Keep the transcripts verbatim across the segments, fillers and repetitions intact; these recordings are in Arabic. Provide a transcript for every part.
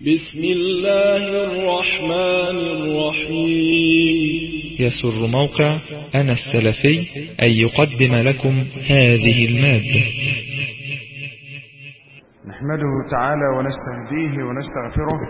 بسم الله الرحمن الرحيم. يسر موقع أنا السلفي أن يقدم لكم هذه المادة. نحمده تعالى ونستهديه ونستغفره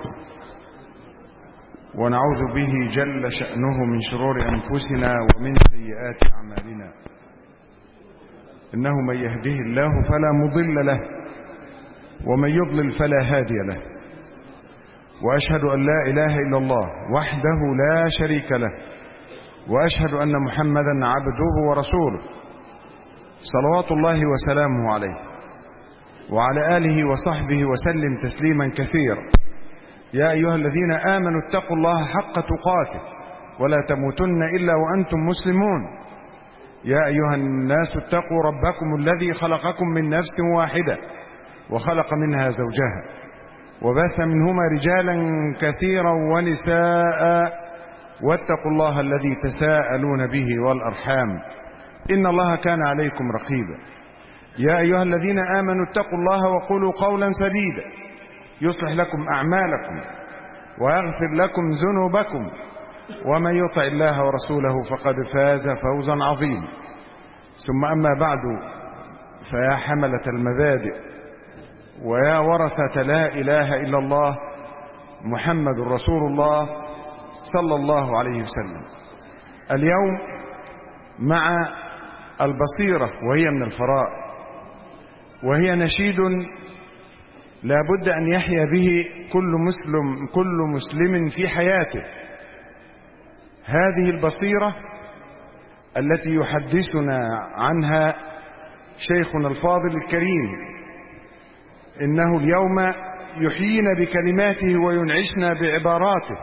ونعوذ به جل شأنه من شرور أنفسنا ومن سيئات أعمالنا. إنه من يهده الله فلا مضل له ومن يضلل فلا هادي له، وأشهد أن لا إله إلا الله وحده لا شريك له، وأشهد أن محمدا عبده ورسوله صلوات الله وسلامه عليه وعلى آله وصحبه وسلم تسليما كثيرا. يا أيها الذين آمنوا اتقوا الله حق تقاته ولا تموتن إلا وأنتم مسلمون. يا أيها الناس اتقوا ربكم الذي خلقكم من نفس واحدة وخلق منها زوجها وبث منهما رجالا كثيرا ونساء، واتقوا الله الذي تساءلون به والأرحام إن الله كان عليكم رقيبا. يا أيها الذين آمنوا اتقوا الله وقولوا قولا سديدا يصلح لكم أعمالكم ويغفر لكم ذنوبكم، ومن يطع الله ورسوله فقد فاز فوزا عظيما. ثم أما بعد، فيا حملة المبادئ ويا ورثة لا إله إلا الله محمد رسول الله صلى الله عليه وسلم، اليوم مع البصيرة وهي من الفرائض، وهي نشيد لا بد أن يحيا به كل مسلم كل مسلم في حياته. هذه البصيرة التي يحدثنا عنها شيخنا الفاضل الكريم، إنه اليوم يحيينا بكلماته وينعشنا بعباراته.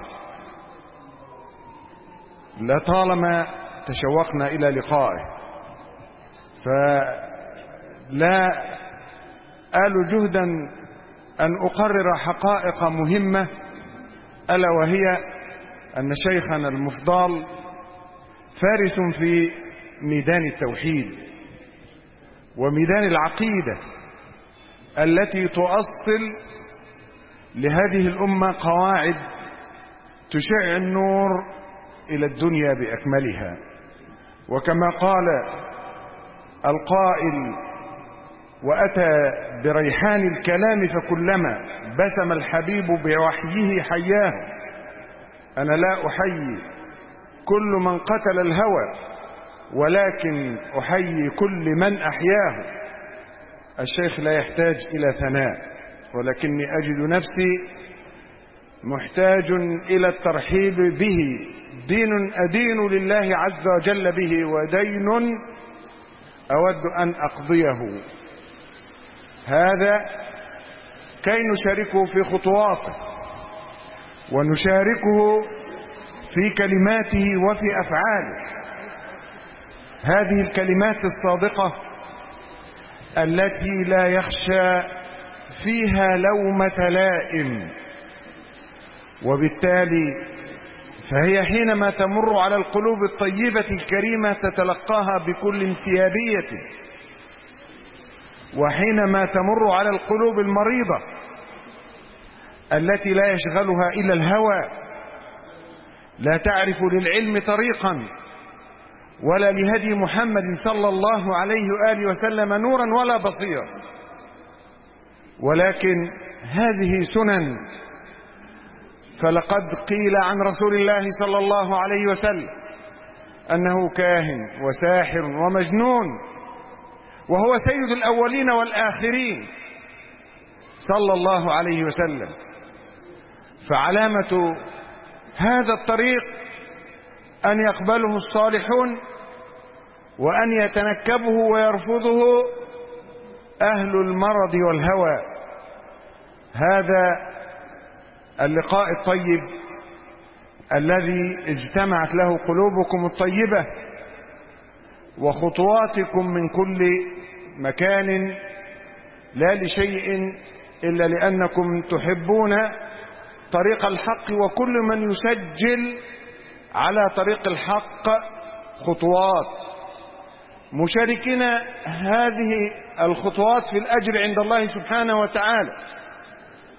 لطالما تشوقنا إلى لقائه، فلا آل جهدا أن أقرر حقائق مهمة، ألا وهي أن شيخنا المفضال فارس في ميدان التوحيد وميدان العقيدة التي تؤصل لهذه الأمة قواعد تشع النور إلى الدنيا بأكملها. وكما قال القائل: وأتى بريحان الكلام فكلما بسم الحبيب بوحيه حياه، أنا لا أحيي كل من قتل الهوى ولكن أحيي كل من أحياه. الشيخ لا يحتاج إلى ثناء، ولكني أجد نفسي محتاج إلى الترحيب به. دين أدين لله عز وجل به، ودين أود أن أقضيه. هذا كي نشاركه في خطواته ونشاركه في كلماته وفي أفعاله. هذه الكلمات الصادقة التي لا يخشى فيها لومة لائم، وبالتالي فهي حينما تمر على القلوب الطيبة الكريمة تتلقاها بكل انسيابية، وحينما تمر على القلوب المريضة التي لا يشغلها إلا الهوى، لا تعرف للعلم طريقا ولا لهدي محمد صلى الله عليه وآله وسلم نورا ولا بصيرا، ولكن هذه سنن. فلقد قيل عن رسول الله صلى الله عليه وسلم أنه كاهن وساحر ومجنون، وهو سيد الأولين والآخرين صلى الله عليه وسلم. فعلامة هذا الطريق أن يقبله الصالحون وأن يتنكبه ويرفضه أهل المرض والهوى. هذا اللقاء الطيب الذي اجتمعت له قلوبكم الطيبة وخطواتكم من كل مكان، لا لشيء إلا لأنكم تحبون طريق الحق، وكل من يسجل على طريق الحق خطوات، مشاركين هذه الخطوات في الأجر عند الله سبحانه وتعالى.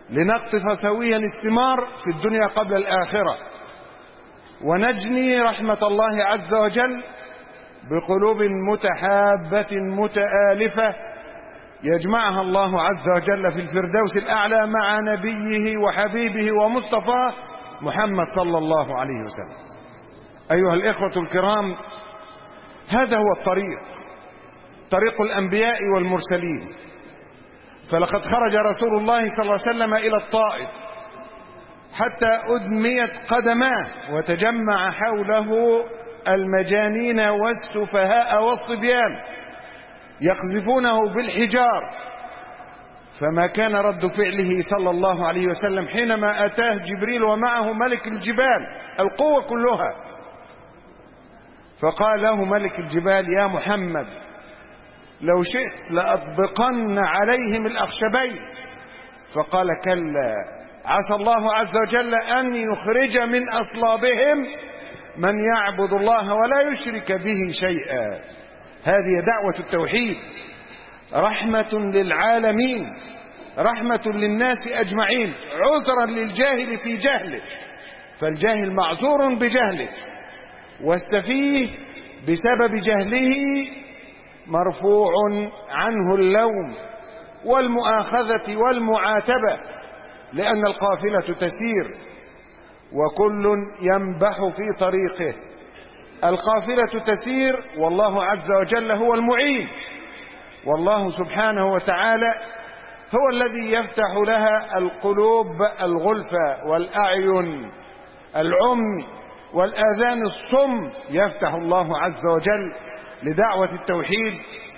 لنقطف سويا الثمار في الدنيا قبل الآخرة، ونجني رحمة الله عز وجل بقلوب متحابة متآلفة يجمعها الله عز وجل في الفردوس الأعلى مع نبيه وحبيبه ومصطفاه محمد صلى الله عليه وسلم. أيها الإخوة الكرام، هذا هو الطريق، طريق الأنبياء والمرسلين. فلقد خرج رسول الله صلى الله عليه وسلم إلى الطائف حتى أدميت قدماه وتجمع حوله المجانين والسفهاء والصبيان يقذفونه بالحجار، فما كان رد فعله صلى الله عليه وسلم حينما أتاه جبريل ومعه ملك الجبال القوة كلها، فقال له ملك الجبال: يا محمد، لو شئت لأطبقن عليهم الأخشبين. فقال: كلا، عسى الله عز وجل أن يخرج من أصلابهم من يعبد الله ولا يشرك به شيئا. هذه دعوة التوحيد، رحمة للعالمين، رحمة للناس أجمعين، عذرا للجاهل في جهله، فالجاهل معذور بجهله، والسفيه بسبب جهله مرفوع عنه اللوم والمؤاخذة والمعاتبة، لأن القافلة تسير وكل ينبح في طريقه. القافلة تسير والله عز وجل هو المعين، والله سبحانه وتعالى هو الذي يفتح لها القلوب الغلفة والأعين العمي والآذان الصم، يفتح الله عز وجل لدعوة التوحيد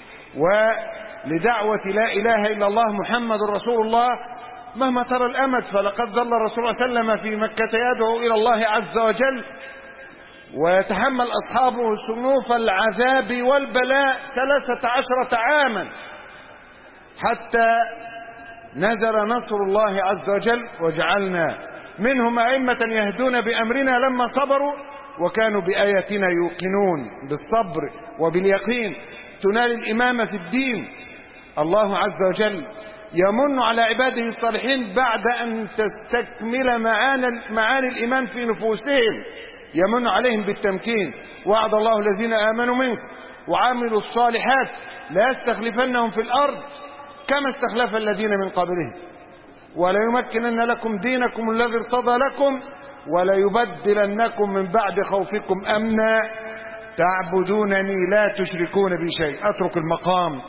ولدعوة لا إله إلا الله محمد رسول الله مهما ترى الأمد. فلقد ظل رسول الله صلى الله عليه وسلم في مكة يدعو إلى الله عز وجل، ويتحمل أصحابه سنوف العذاب والبلاء ثلاثة عشرة عاما حتى نزل نصر الله عز وجل، وجعلنا منهم أئمة يهدون بأمرنا لما صبروا وكانوا بآياتنا يوقنون. بالصبر وباليقين تنال الإمامة في الدين. الله عز وجل يمن على عباده الصالحين بعد أن تستكمل معاني, معاني الإيمان في نفوسهم، يمن عليهم بالتمكين. وعد الله الذين آمنوا منكم وعملوا الصالحات لا يستخلفنهم في الأرض كما استخلف الذين من قبلهم وليمكنن لكم دينكم الذي ارتضى لكم وليبدلنكم من بعد خوفكم أمنا تعبدونني لا تشركون بي شيء. أترك المقام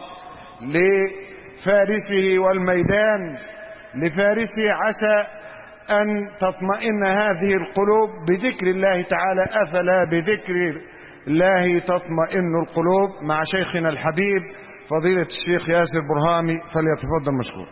لفارسه والميدان لفارسه، عسى أن تطمئن هذه القلوب بذكر الله تعالى. أفلا بذكر الله تطمئن القلوب؟ مع شيخنا الحبيب فضيلة الشيخ ياسر برهامي، فليتفضل مشكور.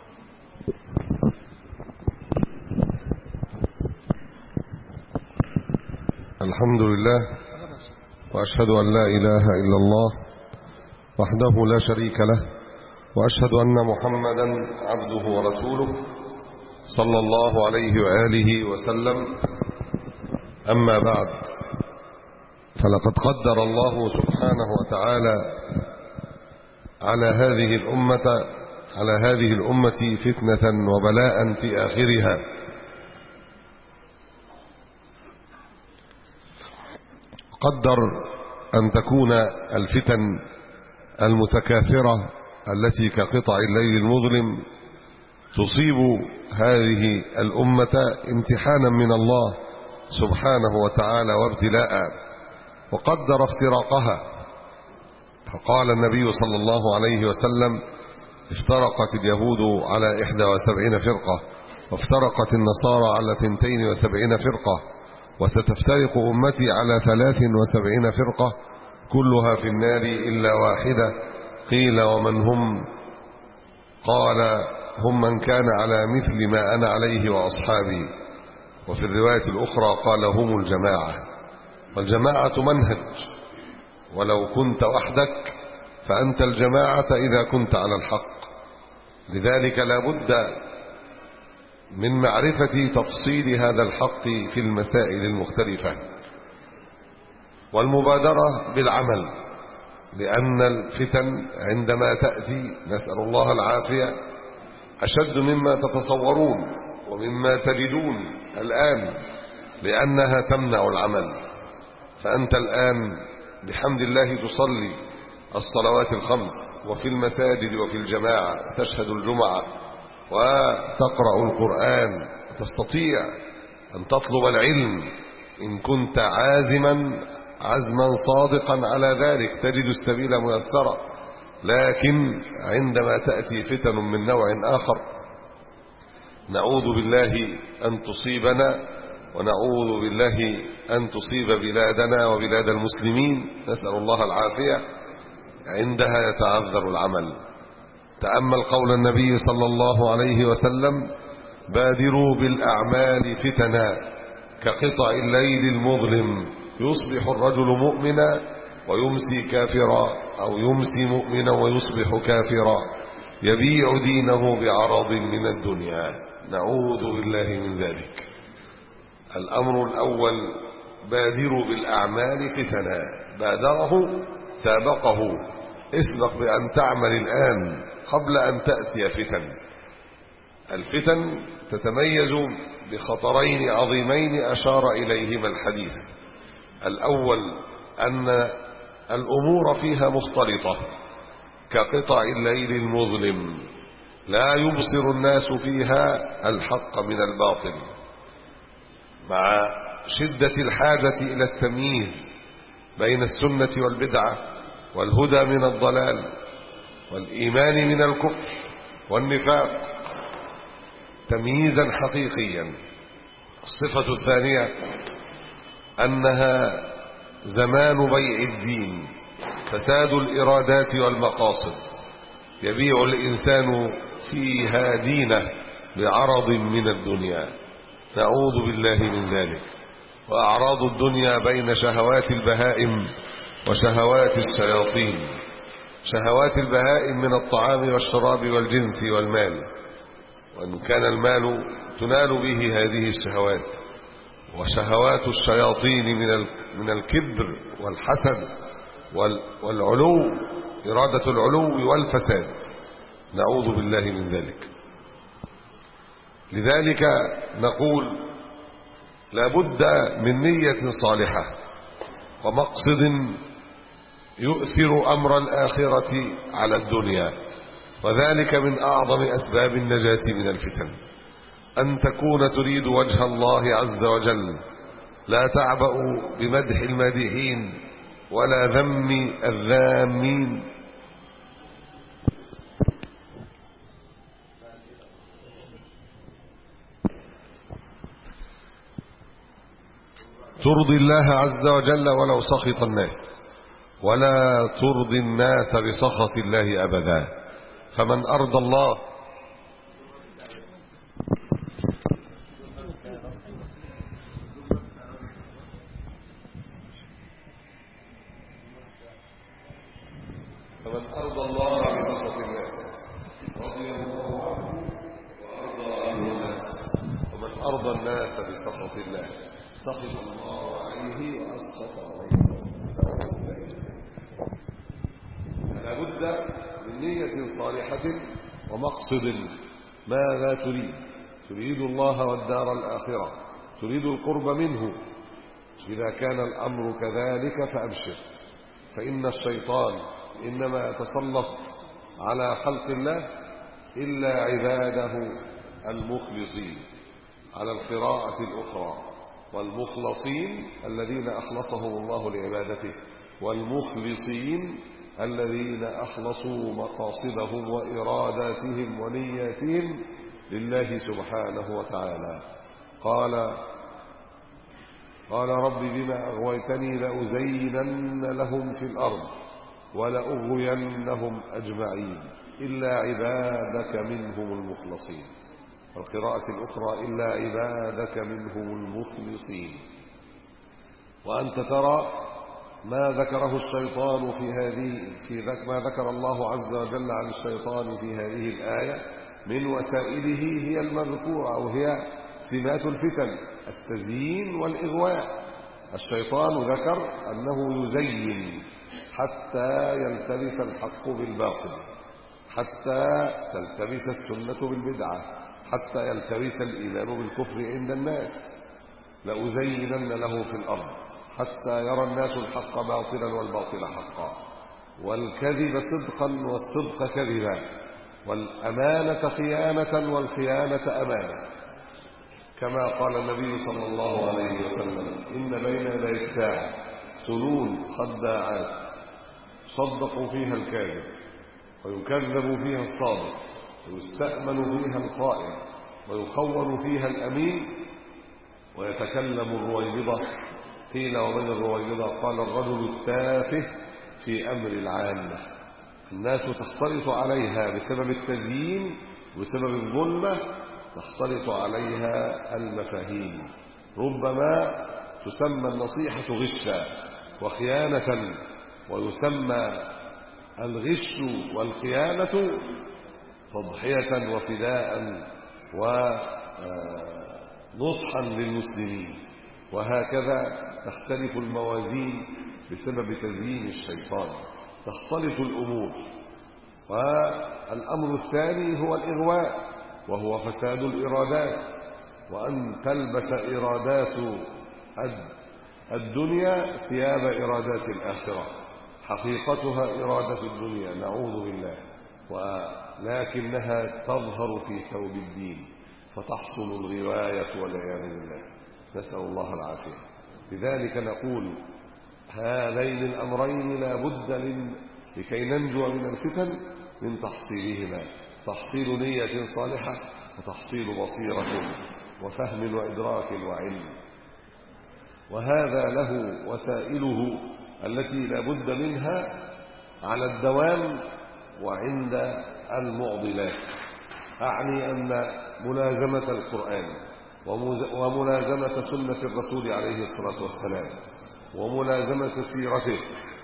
الحمد لله، وأشهد أن لا إله إلا الله وحده لا شريك له، وأشهد أن محمدا عبده ورسوله صلى الله عليه وآله وسلم. أما بعد، فلقد قدر الله سبحانه وتعالى على هذه الأمة على هذه الأمة فتنة وبلاء في آخرها، قدر أن تكون الفتن المتكاثرة التي كقطع الليل المظلم تصيب هذه الأمة امتحانا من الله سبحانه وتعالى وابتلاء، وقدر افتراقها. فقال النبي صلى الله عليه وسلم: افترقت اليهود على إحدى وسبعين فرقة، وافترقت النصارى على ثنتين وسبعين فرقة، وستفترق أمتي على ثلاث وسبعين فرقة كلها في النار إلا واحدة. قيل: ومن هم؟ قال: هم من كان على مثل ما أنا عليه وأصحابي. وفي الرواية الأخرى قال: هم الجماعة. والجماعة منهج، ولو كنت وحدك فأنت الجماعة إذا كنت على الحق. لذلك لا بد من معرفة تفصيل هذا الحق في المسائل المختلفة والمبادرة بالعمل، لأن الفتن عندما تأتي، نسأل الله العافية، أشد مما تتصورون ومما تجدون الآن، لأنها تمنع العمل. فأنت الآن بحمد الله تصلي الصلوات الخمس وفي المساجد وفي الجماعة، تشهد الجمعة وتقرأ القرآن، تستطيع أن تطلب العلم إن كنت عازما عزما صادقا على ذلك، تجد السبيل ميسرا. لكن عندما تأتي فتن من نوع آخر نعوذ بالله أن تصيبنا، ونعوذ بالله أن تصيب بلادنا وبلاد المسلمين، نسأل الله العافية، عندها يتعذر العمل. تأمل قول النبي صلى الله عليه وسلم: بادروا بالأعمال فتنا كقطع الليل المظلم، يصبح الرجل مؤمنا ويمسي كافرا، أو يمسي مؤمنا ويصبح كافرا، يبيع دينه بعرض من الدنيا. نعوذ بالله من ذلك. الأمر الأول: بادروا بالأعمال فتنا. بادره، سابقه، اسبق بأن تعمل الآن قبل أن تأتي فتن. الفتن تتميز بخطرين عظيمين أشار إليهما الحديث. الأول أن الأمور فيها مختلطة كقطع الليل المظلم، لا يبصر الناس فيها الحق من الباطل، مع شدة الحاجة إلى التمييز بين السنة والبدعة والهدى من الضلال والإيمان من الكفر والنفاق تمييزا حقيقيا. الصفة الثانية أنها زمان بيع الدين، فساد الإرادات والمقاصد، يبيع الإنسان فيها دينه بعرض من الدنيا، نعوذ بالله من ذلك. وأعراض الدنيا بين شهوات البهائم وشهوات الشياطين. شهوات البهائم من الطعام والشراب والجنس والمال، وإن كان المال تنال به هذه الشهوات. وشهوات الشياطين من من الكبر والحسد والعلو، إرادة العلو والفساد، نعوذ بالله من ذلك. لذلك نقول لا بد من نية صالحة ومقصد يؤثر أمر الآخرة على الدنيا، وذلك من أعظم أسباب النجاة من الفتن. أن تكون تريد وجه الله عز وجل، لا تعبأ بمدح المادحين ولا ذم الذامين. ترضي الله عز وجل ولو سخط الناس، ولا ترضي الناس بسخط الله أبدا. فمن أرضى الله فمن أرضى الله بسخط الناس رضي الله عنه وأرضى عنه الناس، ومن أرضى الناس بسخط الله سخط الله عليه وأسخط عليه. لا بد من نية صالحة ومقصد. ماذا تريد؟ تريد الله والدار الآخرة، تريد القرب منه. إذا كان الأمر كذلك فأبشر، فإن الشيطان إنما يتسلط على خلق الله إلا عباده المخلصين. على القراءة الأخرى: والمخلصين الذين أخلصهم الله لعبادته، والمخلصين الذين أخلصوا مقاصدهم وإراداتهم ونياتهم لله سبحانه وتعالى. قال قال رب بما أغويتني لأزينن لهم في الأرض ولأغوينهم أجمعين إلا عبادك منهم المخلصين. والقراءة الأخرى: إلا عبادك منهم المخلصين. وأنت ترى ما ذكره الشيطان في هذه في ذك ما ذكر الله عز وجل عن الشيطان في هذه الآية من وسائله هي المذكورة، أو هي سمات الفتن: التزيين والإغواء. الشيطان ذكر أنه يزين حتى يلتبس الحق بالباطل، حتى تلتبس السنة بالبدعة، حتى يلتبس الإيمان بالكفر عند الناس. لأزينن له في الأرض حتى يرى الناس الحق باطلا والباطل حقا، والكذب صدقا والصدق كذبا، والأمانة خيانة والخيانة أمانة، كما قال النبي صلى الله عليه وسلم: إن بين يدي الساعة سنون خداعات صدقوا فيها الكاذب ويكذب فيها الصادق ويستأمن فيها الخائن ويخون فيها الأمين ويتكلم الرويبضة. قيل: ومن الرويبضة؟ قال: الرجل التافه في أمر العامة. الناس تختلط عليها بسبب التزيين وبسبب الظلمة، تختلط عليها المفاهيم. ربما تسمى النصيحة غشا وخيانة، ويسمى الغش والخيانة تضحية وفداء ونصحا للمسلمين. وهكذا تختلف الموازين بسبب تزيين الشيطان، تختلف الأمور. والأمر الثاني هو الإغواء، وهو فساد الإرادات، وأن تلبس إرادات الدنيا ثياب إرادات الآخرة. حقيقتها إرادة الدنيا نعوذ بالله، ولكنها تظهر في ثوب الدين، فتحصل الغواية والعياذ بالله، نسأل الله العافية. لذلك نقول هذين الأمرين لا بد لكي ننجو من الفتن من تحصيلهما: تحصيل نية صالحة، وتحصيل بصيرة وفهم وإدراك وعلم. وهذا له وسائله التي لا بد منها على الدوام وعند المعضلات. أعني أن ملازمة القرآن وملازمة سنة الرسول عليه الصلاة والسلام وملازمة سيرته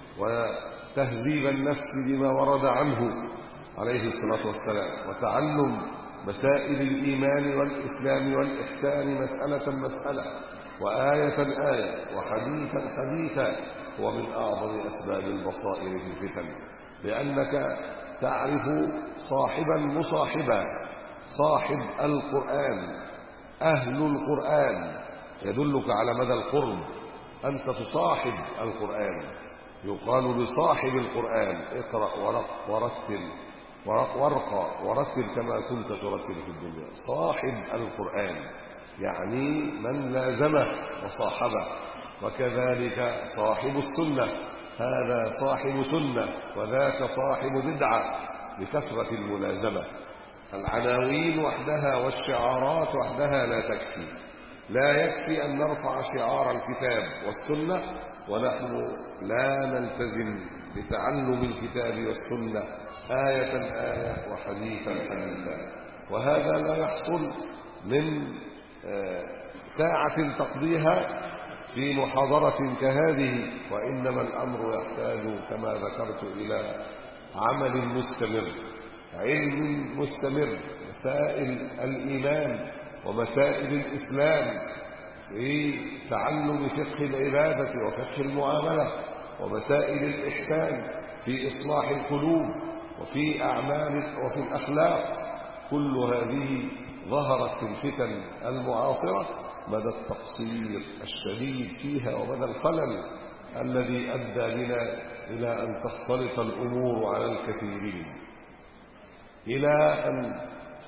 وتهذيب النفس بما ورد عنه عليه الصلاة والسلام، وتعلم مسائل الإيمان والإسلام والإحسان مسألة مسألة وآية آية وحديثا حديثا، هو من أعظم أسباب البصائر في الفتن، لأنك تعرف صاحبا مصاحبا. صاحب القرآن أهل القرآن يدلك على مدى القرب. أنت تصاحب القرآن. يقال لصاحب القرآن: اقرأ ورق ورتل وارقى ورتل كما كنت ترتل في الدنيا. صاحب القرآن يعني من لازمه وصاحبه. وكذلك صاحب السنة، هذا صاحب سنة وذاك صاحب بدعة بكثرة الملازمة. العناوين وحدها والشعارات وحدها لا تكفي. لا يكفي أن نرفع شعار الكتاب والسنة ونحن لا نلتزم بتعلم الكتاب والسنة آية آية وحديثا حديثا. وهذا لا يحصل من ساعة تقضيها في محاضرة كهذه، وإنما الأمر يحتاج كما ذكرت إلى عمل مستمر، علم مستمر، مسائل الإيمان ومسائل الإسلام، في تعلم فقه العبادة وفقه المعاملة ومسائل الإحسان، في إصلاح القلوب وفي أعمال وفي الأخلاق. كل هذه ظهرت في الفتن المعاصرة مدى التقصير الشديد فيها ومدى الخلل الذي أدى بنا إلى أن تختلط الأمور على الكثيرين، إلى أن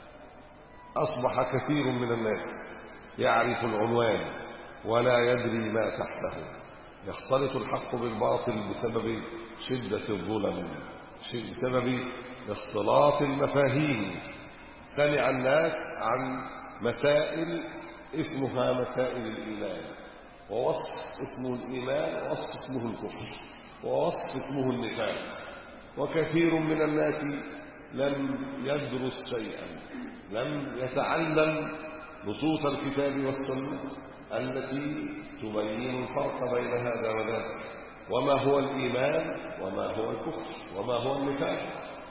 أصبح كثير من الناس يعرف العنوان ولا يدري ما تحته. يختلط الحق بالباطل بسبب شدة الظلم، بسبب اختلاط المفاهيم. سمع الناس عن مسائل اسمها مسائل الإيمان، ووصف اسمه الإيمان، ووصف اسمه الكفر، ووصف اسمه النفاق. وكثير من الناس لم يدرس شيئا، لم يتعلم نصوص الكتاب والسنة التي تبين الفرق بين هذا وذاك، وما هو الإيمان وما هو الكفر وما هو النفاق.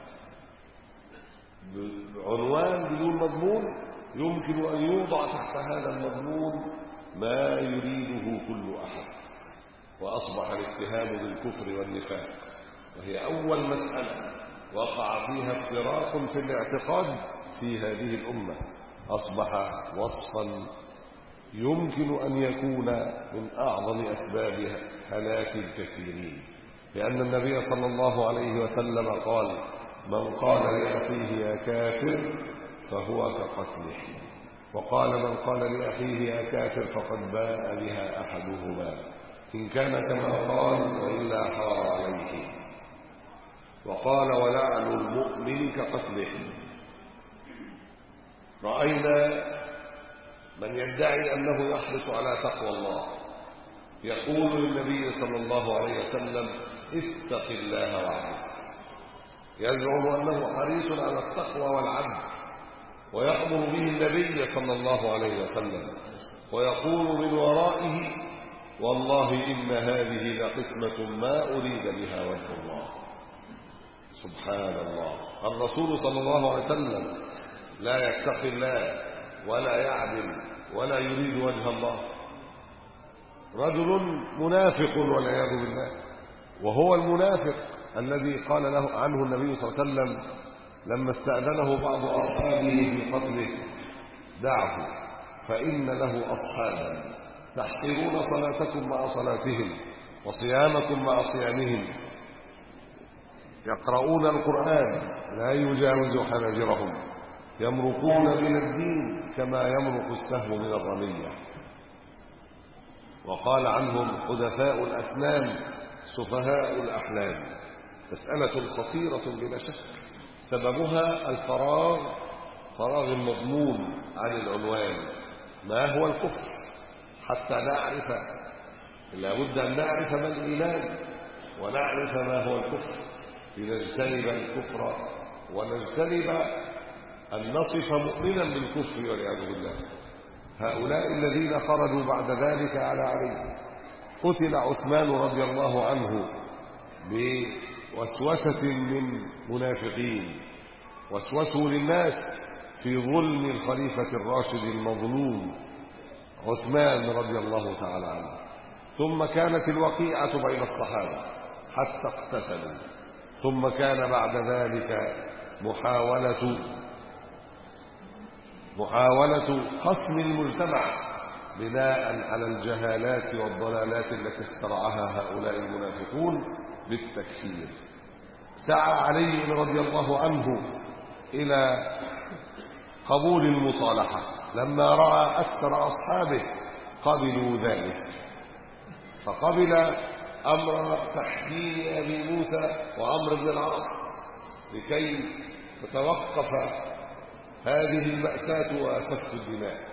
عنوان بدون مضمون يمكن أن يوضع تحت هذا المضمون ما يريده كل أحد، وأصبح الاتهام بالكفر والنفاق، وهي أول مسألة وقع فيها افتراق في الاعتقاد في هذه الأمة أصبح وصفا يمكن أن يكون من أعظم أسباب هلاك الكثيرين، لأن النبي صلى الله عليه وسلم قال: من قال لأخيه يا كافر فهو كقتله، وقال: من قال لأخيه يا كافر فقد باء بها أحدهما إن كان كما قال وإلا حار عليه، وقال: ولعن المؤمن كقتله. رأينا من يدعي أنه يحرص على تقوى الله يقول للنبي صلى الله عليه وسلم: اتق الله واعبد، يزعم أنه حريص على التقوى والعبد، ويأمر به النبي صلى الله عليه وسلم، ويقول من ورائه: والله إن هذه لقسمة ما أريد بها وجه الله. سبحان الله، الرسول صلى الله عليه وسلم لا يتقي الله ولا يعدل ولا يريد وجه الله، رجل منافق والعياذ بالله، وهو المنافق الذي قال له عنه النبي صلى الله عليه وسلم لما استأذنه بعض أصحابه في قتله: دعه فإن له أصحابا تحقرون صلاتكم مع صلاتهم وصيامكم مع صيامهم، يقرؤون القرآن لا يجاوز حناجرهم، يمرقون من الدين كما يمرق السهم من الرمية. وقال عنهم: حدثاء الأسنان سفهاء الأحلام. مسألة خطيرة بلا شك، سببها الفراغ، فراغ المضمون عن العنوان ما هو الكفر، حتى نعرف، لابد أن نعرف ما الإيمان ونعرف ما هو الكفر لنجتنب الكفر ونجتنب أن نصف مؤمنا بالكفر والعياذ بالله. هؤلاء الذين خرجوا بعد ذلك على علي، قتل عثمان رضي الله عنه بوسوسة من منافقين وسوسوا للناس في ظلم الخليفة الراشد المظلوم عثمان رضي الله تعالى عنه. ثم كانت الوقيعة بين الصحابة حتى اقتتلوا، ثم كان بعد ذلك محاولة محاولة خصم المجتمع بناء على الجهالات والضلالات التي اخترعها هؤلاء المنافقون بالتكفير. سعى علي رضي الله عنه إلى قبول المصالحة لما رأى أكثر أصحابه قبلوا ذلك، فقبل أمر تحكيم أبي موسى وعمرو بن العاص لكي تتوقف هذه المأساة وسفك الدماء.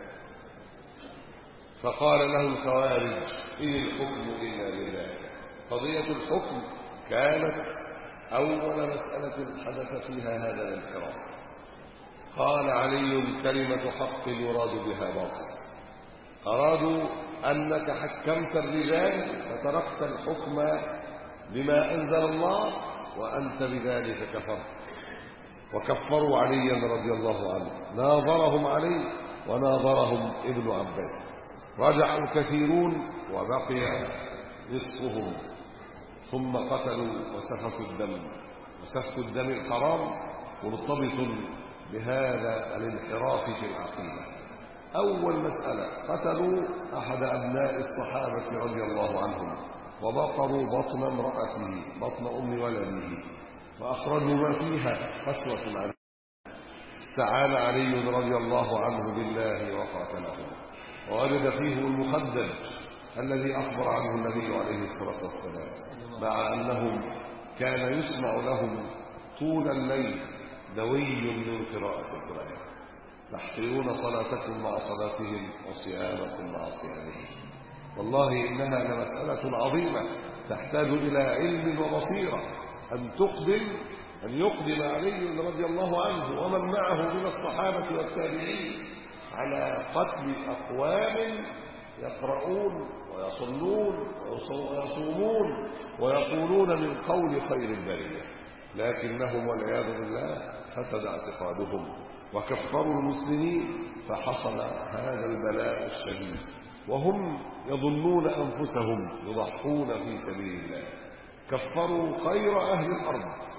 فقال له الخوارج: إن الحكم إلا لله. قضية الحكم كانت أول مسألة حدث فيها هذا الانحراف. قال علي: كلمة حق يراد بها باطل. أرادوا أنك حكمت الرجال فتركت الحكم بما أنزل الله وأنت بذلك كفرت، وكفروا عليا رضي الله عنه. ناظرهم علي وناظرهم ابن عباس، رجع الكثيرون وبقي نصفهم، ثم قتلوا وسفكوا الدم. وسفك الدم الحرام مرتبط بهذا الانحراف في العقيدة. أول مسألة: قتلوا أحد أبناء الصحابة رضي الله عنهم وبقروا بطن امرأته، بطن أم ولده، وأخرجوا ما فيها قسوة عنه. استعان علي رضي الله عنه بالله وقاتله، ووجد فيه المخدج الذي أخبر عنه النبي عليه الصلاة والسلام، مع أنهم كان يسمع لهم طول الليل دوي من قراءة القرآن. تحقرون صلاتكم مع صلاتهم وصيامكم مع صيامهم. والله إنها لمسألة عظيمة تحتاج إلى علم وبصيرة، أن تقدم أن يقدم علي رضي الله عنه ومن معه من الصحابة والتابعين على قتل أقوام يقرؤون ويصلون ويصومون ويقولون من قول خير البرية، لكنهم والعياذ بالله فسد اعتقادهم وكفروا المسلمين، فحصل هذا البلاء الشديد وهم يظنون أنفسهم يضحون في سبيل الله. كفروا خير أهل الأرض،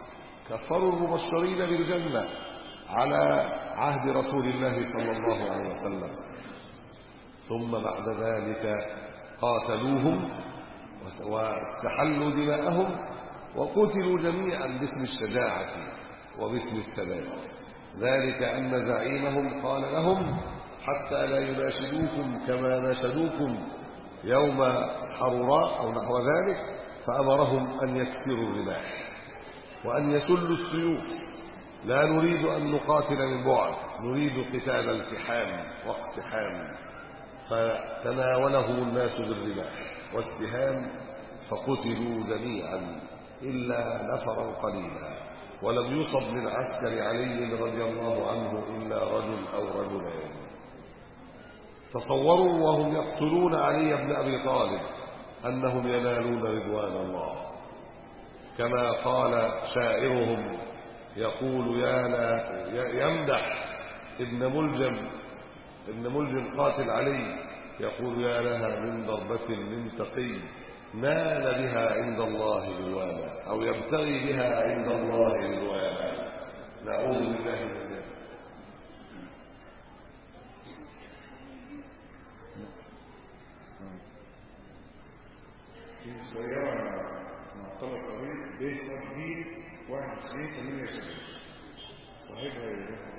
كفروا المبشرين بالجنة على عهد رسول الله صلى الله عليه وسلم، ثم بعد ذلك قاتلوهم واستحلوا دماءهم وقتلوا جميعا باسم الشجاعة وباسم الثبات. ذلك أن زعيمهم قال لهم حتى لا يناشدوكم كما ناشدوكم يوم حروراء أو نحو ذلك، فأمرهم أن يكسروا الرماح وأن يسلوا السيوف. لا نريد أن نقاتل من بعد، نريد قتال التحام واقتحام. فتناولهم الناس بالرماح والسهام فقتلوا جميعا إلا نفرا قليلا، ولم يصب من عسكر علي رضي الله عنه إلا رجل أو رجلين. تصوروا وهم يقتلون علي بن أبي طالب أنهم ينالون رضوان الله، كما قال شاعرهم يقول يا لا يمدح ابن ملجم ابن ملجم قاتل علي، يقول يا لها من ضربة من تقي نال بها عند الله رضوانا، أو يبتغي بها عند الله رضوانا. نعوذ بالله من ذلك. في سيارة معطلة طريق بيه صف دي واحد وتسعين ثمانية وسبعين صاحبها يروح.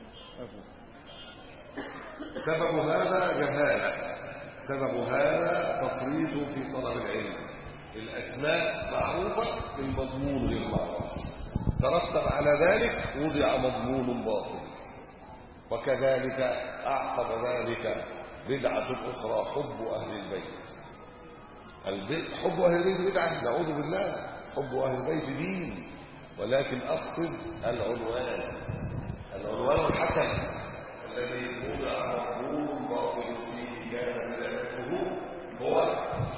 سبب هذا جهالة، سبب هذا تفريط في طلب العلم. الأسماء معروفة، المضمون غير معروف، ترتب على ذلك وضع مضمون باطل. وكذلك أعقب ذلك بدعة أخرى حب أهل البيت. البيت حب أهل البيت بدعة، نعوذ بالله. حب أهل البيت دين، ولكن أقصد العنوان العنوان الحسن الذي وضع مضمون باطل فيه كان بدايته هو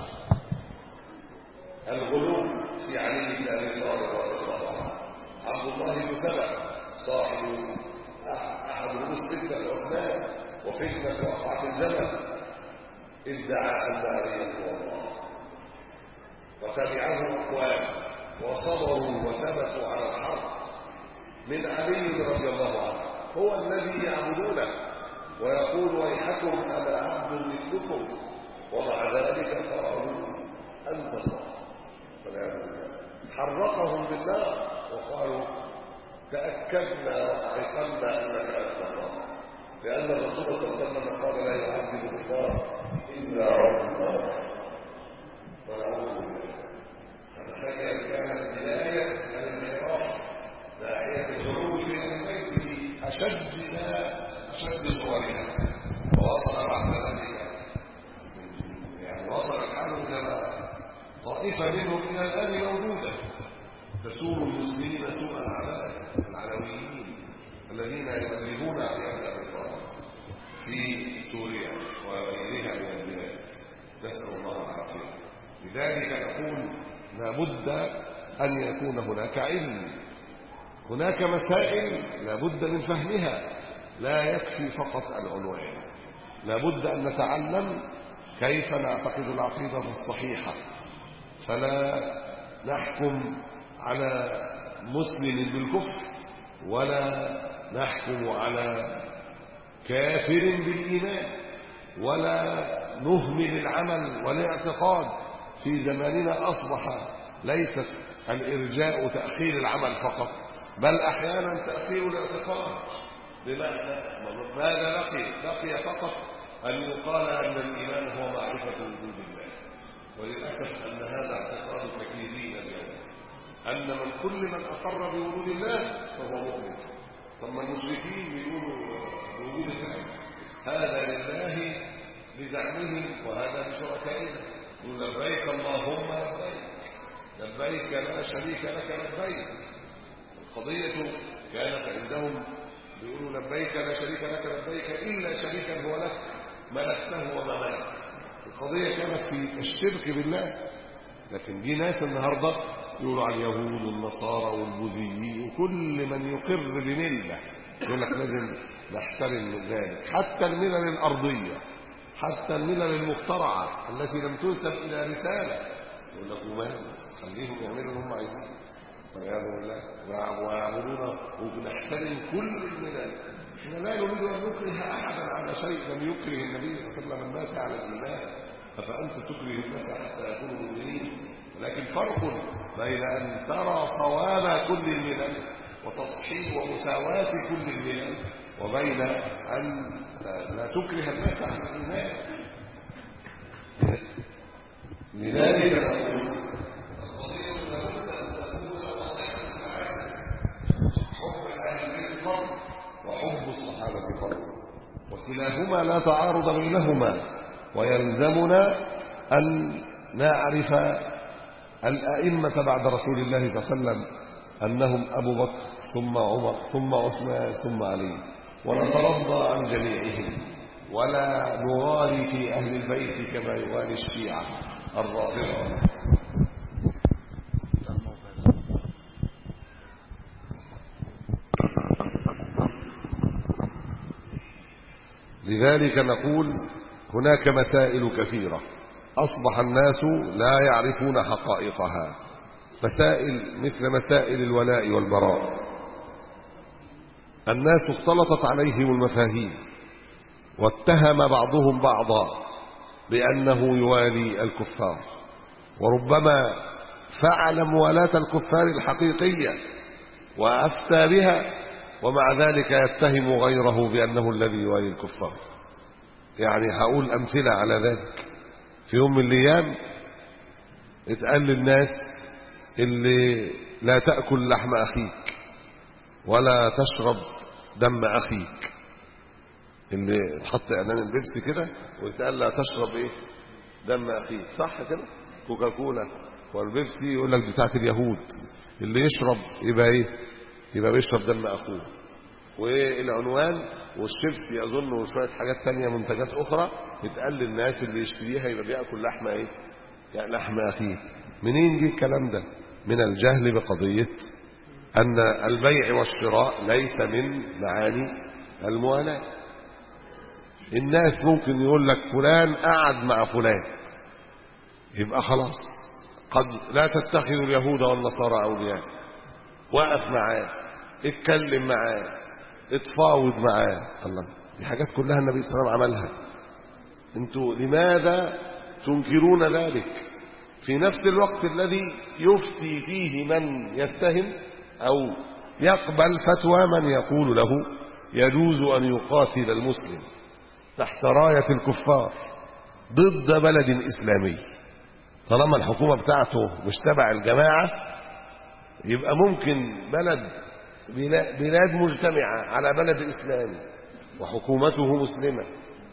الغلو في علي بن ابي طالب رضي الله عنه. عبد الله بن سبع صاحب احد رؤوس فتنه العثمان وفتنه وقعه الجمل ادعى ان عليا هو الله، وتبعه اقوام وصبروا وثبتوا على الحق من علي رضي الله عنه. هو الذي يعبدونه ويقول ويحكم أنا عبد مثلكم، ومع ذلك قالوا أنت الله. حرقهم بالنار وقالوا تأكدنا وأيقنا أنك أنت الله، لأن الرسول صلى الله عليه وسلم قال لا يعذب النار إلا رب النار. ونعوذ بالله. فكان كانت بداية الانحراف داعية الخروج من البيت أشد ما أشد صورها، ووصل بعد ذلك يعني وصل الحال إلى طائفة منهم إلى الآن موجودة تسوء المسلمين سوء العذاب، العلويين الذين يؤلفون عليها الأبطال في سوريا وغيرها من البلاد، نسأل الله العافية. لذلك نقول لابد أن يكون هناك علم، هناك مسائل لابد من فهمها، لا يكفي فقط العنوان. لابد أن نتعلم كيف نعتقد العقيدة الصحيحة، فلا نحكم على مسلم بالكفر ولا نحكم على كافر بالإيمان، ولا نهمل العمل والاعتقاد. في زماننا أصبح ليست الإرجاء تأخير العمل فقط، بل أحيانا تأخير الاعتقاد. بمعنى ماذا بقي؟ بقي فقط أن يقال أن الإيمان هو معرفة وجود الله، وللأسف أن هذا اعتقاد كثيرين اليوم، أن من كل من أقر بوجود الله فهو مؤمن. ثم المشركين يقولوا بوجود الله هذا لله بزعمهم وهذا بشركائهم، يقول لبيك اللهم لبيك لبيك لا شريك لك لبيك. القضية كانت عندهم يقولوا لبيك لا شريك لك لبيك إلا شريكا هو لك ملكته وما ملك. القضية كانت في الشرك بالله. لكن دي ناس النهاردة يقولوا على اليهود والنصارى والبوذيين وكل من يقر بملة يقول لك لازم نحترم من ذلك، حتى الملل الأرضية، حتى الملل المخترعة التي لم تنسب إلى رسالة، يقول لك ومال خليهم يعملوا اللي هم عايزين. والعياذ بالله، ويعبدون ونحترم كل الملل. احنا لا نريد ان نكره احدا على شيء لم يكره النبي صلى الله عليه وسلم الناس على الايمان، افانت تكره الناس حتى يكونوا مؤمنين. ولكن فرق بين ان ترى صواب كل الملل وتصحيح ومساواة كل الملل، وبين ان لا تكره الناس على الايمان. لذلك نقول حب اهل البيت فرض وحب الصحابه فرض، وكلاهما لا تعارض بينهما، ويلزمنا ان نعرف الائمه بعد رسول الله صلى الله عليه وسلم انهم ابو بكر ثم عمر ثم عثمان ثم علي، ونترضى عن جميعهم، ولا نغالي في اهل البيت كما يغالي الشيعه الرافضه. لذلك نقول هناك مسائل كثيرة أصبح الناس لا يعرفون حقائقها، مسائل مثل مسائل الولاء والبراء. الناس اختلطت عليهم المفاهيم، واتهم بعضهم بعضا بأنه يوالي الكفار، وربما فعل موالاة الكفار الحقيقية وأفتى بها، ومع ذلك يتهم غيره بأنه الذي يوالي الكفار. يعني هقول أمثلة على ذلك. في يوم من الأيام اتقال للناس اللي لا تأكل لحم أخيك ولا تشرب دم أخيك، اللي تحط إعلان البيبسي كده ويتقال لا تشرب إيه دم أخيك، صح كده؟ كوكاكولا والبيبسي يقول لك بتاعت اليهود، اللي يشرب يبقى إيه؟ يبقى بيشرب دم أخوه. والعنوان والشيبسي أظن وشوية حاجات تانية منتجات أخرى يتقال للناس اللي يشتريها يبقى بيأكل لحم إيه؟ يعني لحم أخيه. منين جه الكلام ده؟ من الجهل بقضية أن البيع والشراء ليس من معاني الموالاة. الناس ممكن يقول لك فلان قعد مع فلان يبقى خلاص، قد لا تتخذوا اليهود والنصارى أولياء، وقف معاه، اتكلم معاه، اتفاوض معاه. الله، دي حاجات كلها النبي صلى الله عليه وسلم عملها. انتوا لماذا تنكرون ذلك في نفس الوقت الذي يفتي فيه من يتهم أو يقبل فتوى من يقول له يجوز أن يقاتل المسلم تحت راية الكفار ضد بلد إسلامي؟ طالما الحكومة بتاعته مش تبع الجماعة، يبقى ممكن بلد بلاد مجتمعة على بلد إسلامي وحكومته مسلمة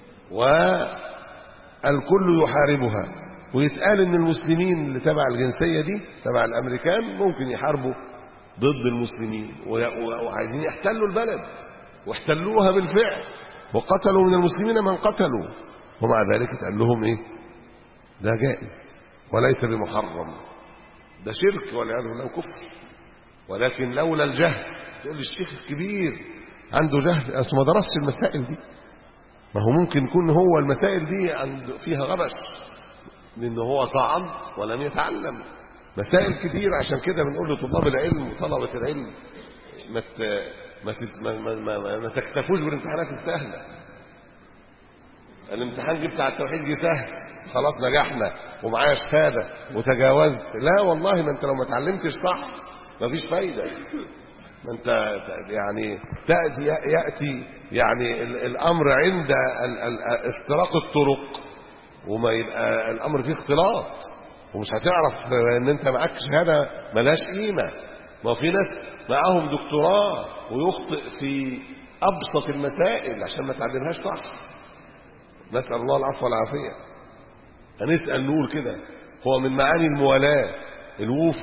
والكل يحاربها، ويتقال ان المسلمين اللي تبع الجنسية دي تبع الامريكان ممكن يحاربوا ضد المسلمين وعايزين يحتلوا البلد، واحتلوها بالفعل وقتلوا من المسلمين من قتلوا، ومع ذلك اتقال لهم ايه؟ ده جائز وليس بمحرم، ده شرك والعياذ بالله وكفر. ولكن لولا الجهل، تقول لي الشيخ الكبير عنده جهل اصل ما درسش المسائل دي. ما هو ممكن يكون هو المسائل دي عند فيها غبش لأنه هو صعد ولم يتعلم مسائل كتير. عشان كده بنقول لطلاب العلم وطلبة العلم ما ما ما, ما, ما تكتفوش بالامتحانات السهلة. الامتحان جه بتاع التوحيد جه سهل خلاص نجحنا ومعايا شهادة وتجاوزت، لا والله، ما انت لو ما اتعلمتش صح ما فيش فايدة. ما انت يعني تأتي يأتي يعني الأمر عند افتراق الطرق وما يبقى الامر فيه اختلاط، ومش هتعرف ان انت معاك شهاده ملهاش قيمه. ما في ناس معاهم دكتوراه ويخطئ في ابسط المسائل عشان ما تعلمهاش صح. نسال الله العفو والعافيه. هنسال نقول كده هو من معاني الموالاه الوف،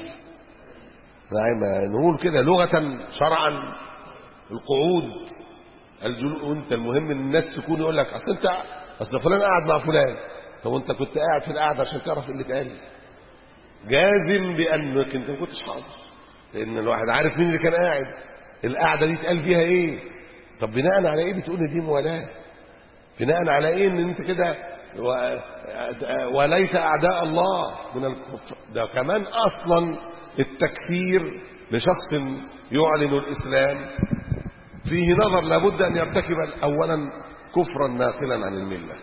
نقول كده لغه شرعا القعود الجلوس، وانت المهم ان الناس تكون يقول لك اصل انت اصل فلان قاعد مع فلان، طب انت كنت قاعد في القعده عشان تعرف اللي اتقال؟ جازم بانك انت ما كنتش حاضر، لان الواحد عارف مين اللي كان قاعد، القعده دي اتقال فيها ايه. طب بناء على ايه بتقول ان دي موالاه؟ بناء على ايه ان انت كده وليس أعداء الله من الكفر. ده كمان أصلا التكفير لشخص يعلن الإسلام فيه نظر، لابد أن يرتكب أولا كفرا ناقلا عن الملة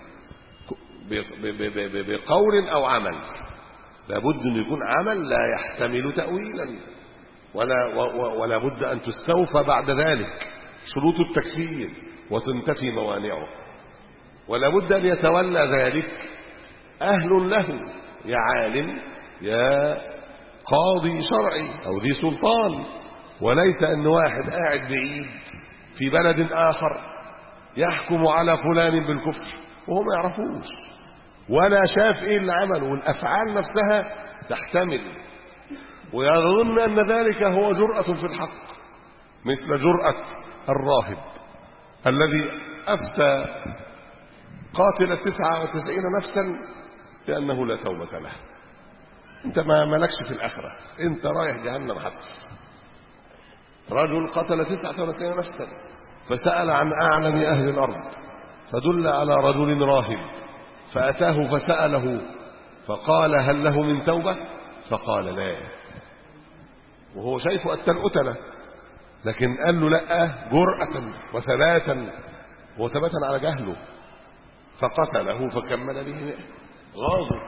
بقول أو عمل، لابد أن يكون عمل لا يحتمل تأويلا، ولا ولا بد أن تستوفى بعد ذلك شروط التكفير وتنتفي موانعه، ولا بد أن يتولى ذلك أهل له، يا عالم يا قاضي شرعي أو ذي سلطان، وليس أن واحد قاعد بعيد في بلد آخر يحكم على فلان بالكفر وهو ما يعرفوش ولا شاف إيه اللي عمله، والأفعال نفسها تحتمل، ويظن أن ذلك هو جرأة في الحق، مثل جرأة الراهب الذي أفتى قاتل تسعة وتسعين نفسا لأنه لا توبة له. أنت ما ملكش في الآخرة، أنت رايح جهنم حتى. رجل قتل تسعة وتسعين نفسا فسأل عن أعلم أهل الأرض فدل على رجل راهب فأتاه فسأله فقال هل له من توبة؟ فقال لا، وهو شايفه أتى القتلة، لكن قال له لا جرأة وثباتا وثباتا على جهله، فقتله فكمل به مئة غاضب.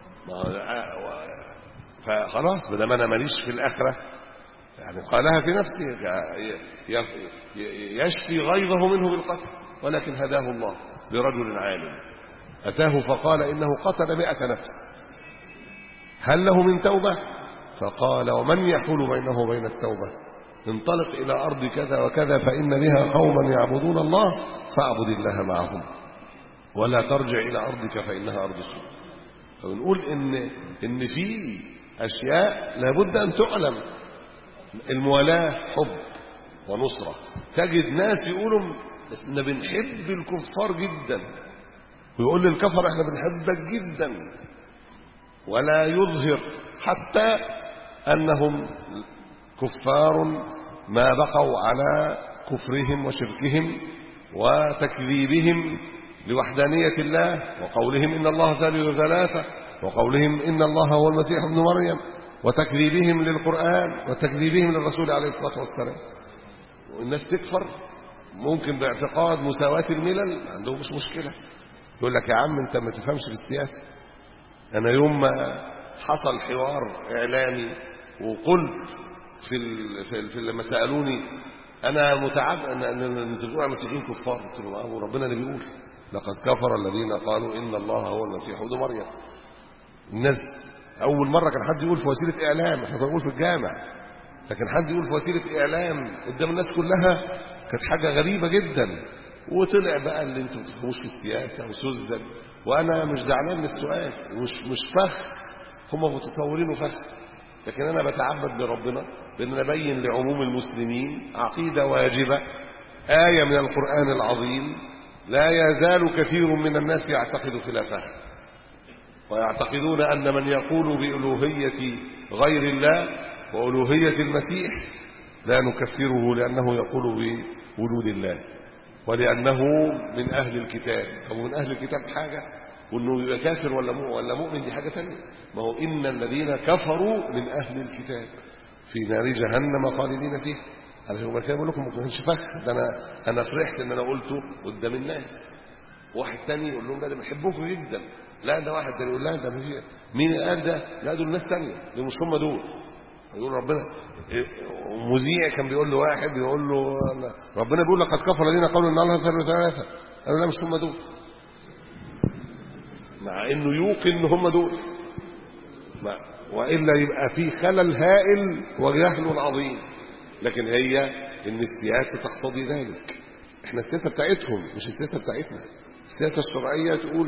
فخلاص بدل ما انا ماليش في الآخرة، يعني قالها في نفسه يشفي غيظه منه بالقتل، ولكن هداه الله لرجل عالم أتاه فقال إنه قتل مئة نفس هل له من توبة؟ فقال ومن يحول بينه وبين التوبة؟ انطلق إلى أرض كذا وكذا فإن بها قوما يعبدون الله فاعبد الله معهم ولا ترجع إلى أرضك فإنها أرض سوء. فبنقول إن, إن في أشياء لابد أن تعلم. الموالاة حب ونصرة، تجد ناس يقولوا إحنا بنحب الكفار جدا، ويقول للكفر إحنا بنحبك جدا، ولا يظهر حتى أنهم كفار ما بقوا على كفرهم وشركهم وتكذيبهم لوحدانية الله، وقولهم إن الله ثالث ثلاثة، وقولهم إن الله هو المسيح ابن مريم، وتكذيبهم للقرآن وتكذيبهم للرسول عليه الصلاة والسلام. والناس تكفر ممكن باعتقاد مساواة الملل، عندهم مش مشكلة. يقول لك يا عم انت ما تفهمش في السياسة. انا يوم ما حصل حوار اعلامي وقلت في ال... في, ال... في لما سالوني انا متعب ان تقولوا على المسيحيين كفار، قلت له ربنا اللي بيقول لقد كفر الذين قالوا ان الله هو المسيح ابن مريم. الناس اول مره كان حد يقول في وسيله اعلام، احنا كنا بنقول في الجامع، لكن حد يقول في وسيله اعلام قدام الناس كلها كانت حاجه غريبه جدا. وطلع بقى اللي انتوا ما بتفهموش في السياسه وسذج، وانا مش زعلان من السؤال، مش مش فخ، هم متصورينه فخ، لكن انا بتعبد لربنا بان انا ابين لعموم المسلمين عقيده واجبه، ايه من القران العظيم لا يزال كثير من الناس يعتقد خلافها، ويعتقدون ان من يقول بالوهيه غير الله والوهيه المسيح لا نكفره لانه يقول بوجود الله ولأنه من أهل الكتاب. طب من أهل الكتاب حاجة، وأنه يبقى كافر ولا مؤمن ولا مؤمن دي حاجة ثانية. ما هو إن الذين كفروا من أهل الكتاب في نار جهنم خالدين فيها. على فكرة كده بقول لكم ما كانش فخ، ده أنا أنا فرحت إن أنا قلته قدام الناس. واحد تاني يقول لهم لا ده بنحبكم جدا، لا ده واحد تاني يقول لا ده مين قال ده؟ لا دول ناس ثانية، دول مش هم دول. يقول ربنا، مذيع كان بيقول له واحد يقول له ربنا بيقول لقد كفر الذين قالوا ان الله ثالث ثلاثه، قالوا لا مش هم دول، مع انه يوقن ان هم دول، والا يبقى في خلل هائل وجهل عظيم. لكن هي ان السياسه تقتضي ذلك. احنا السياسه بتاعتهم مش السياسه بتاعتنا. السياسه الشرعيه تقول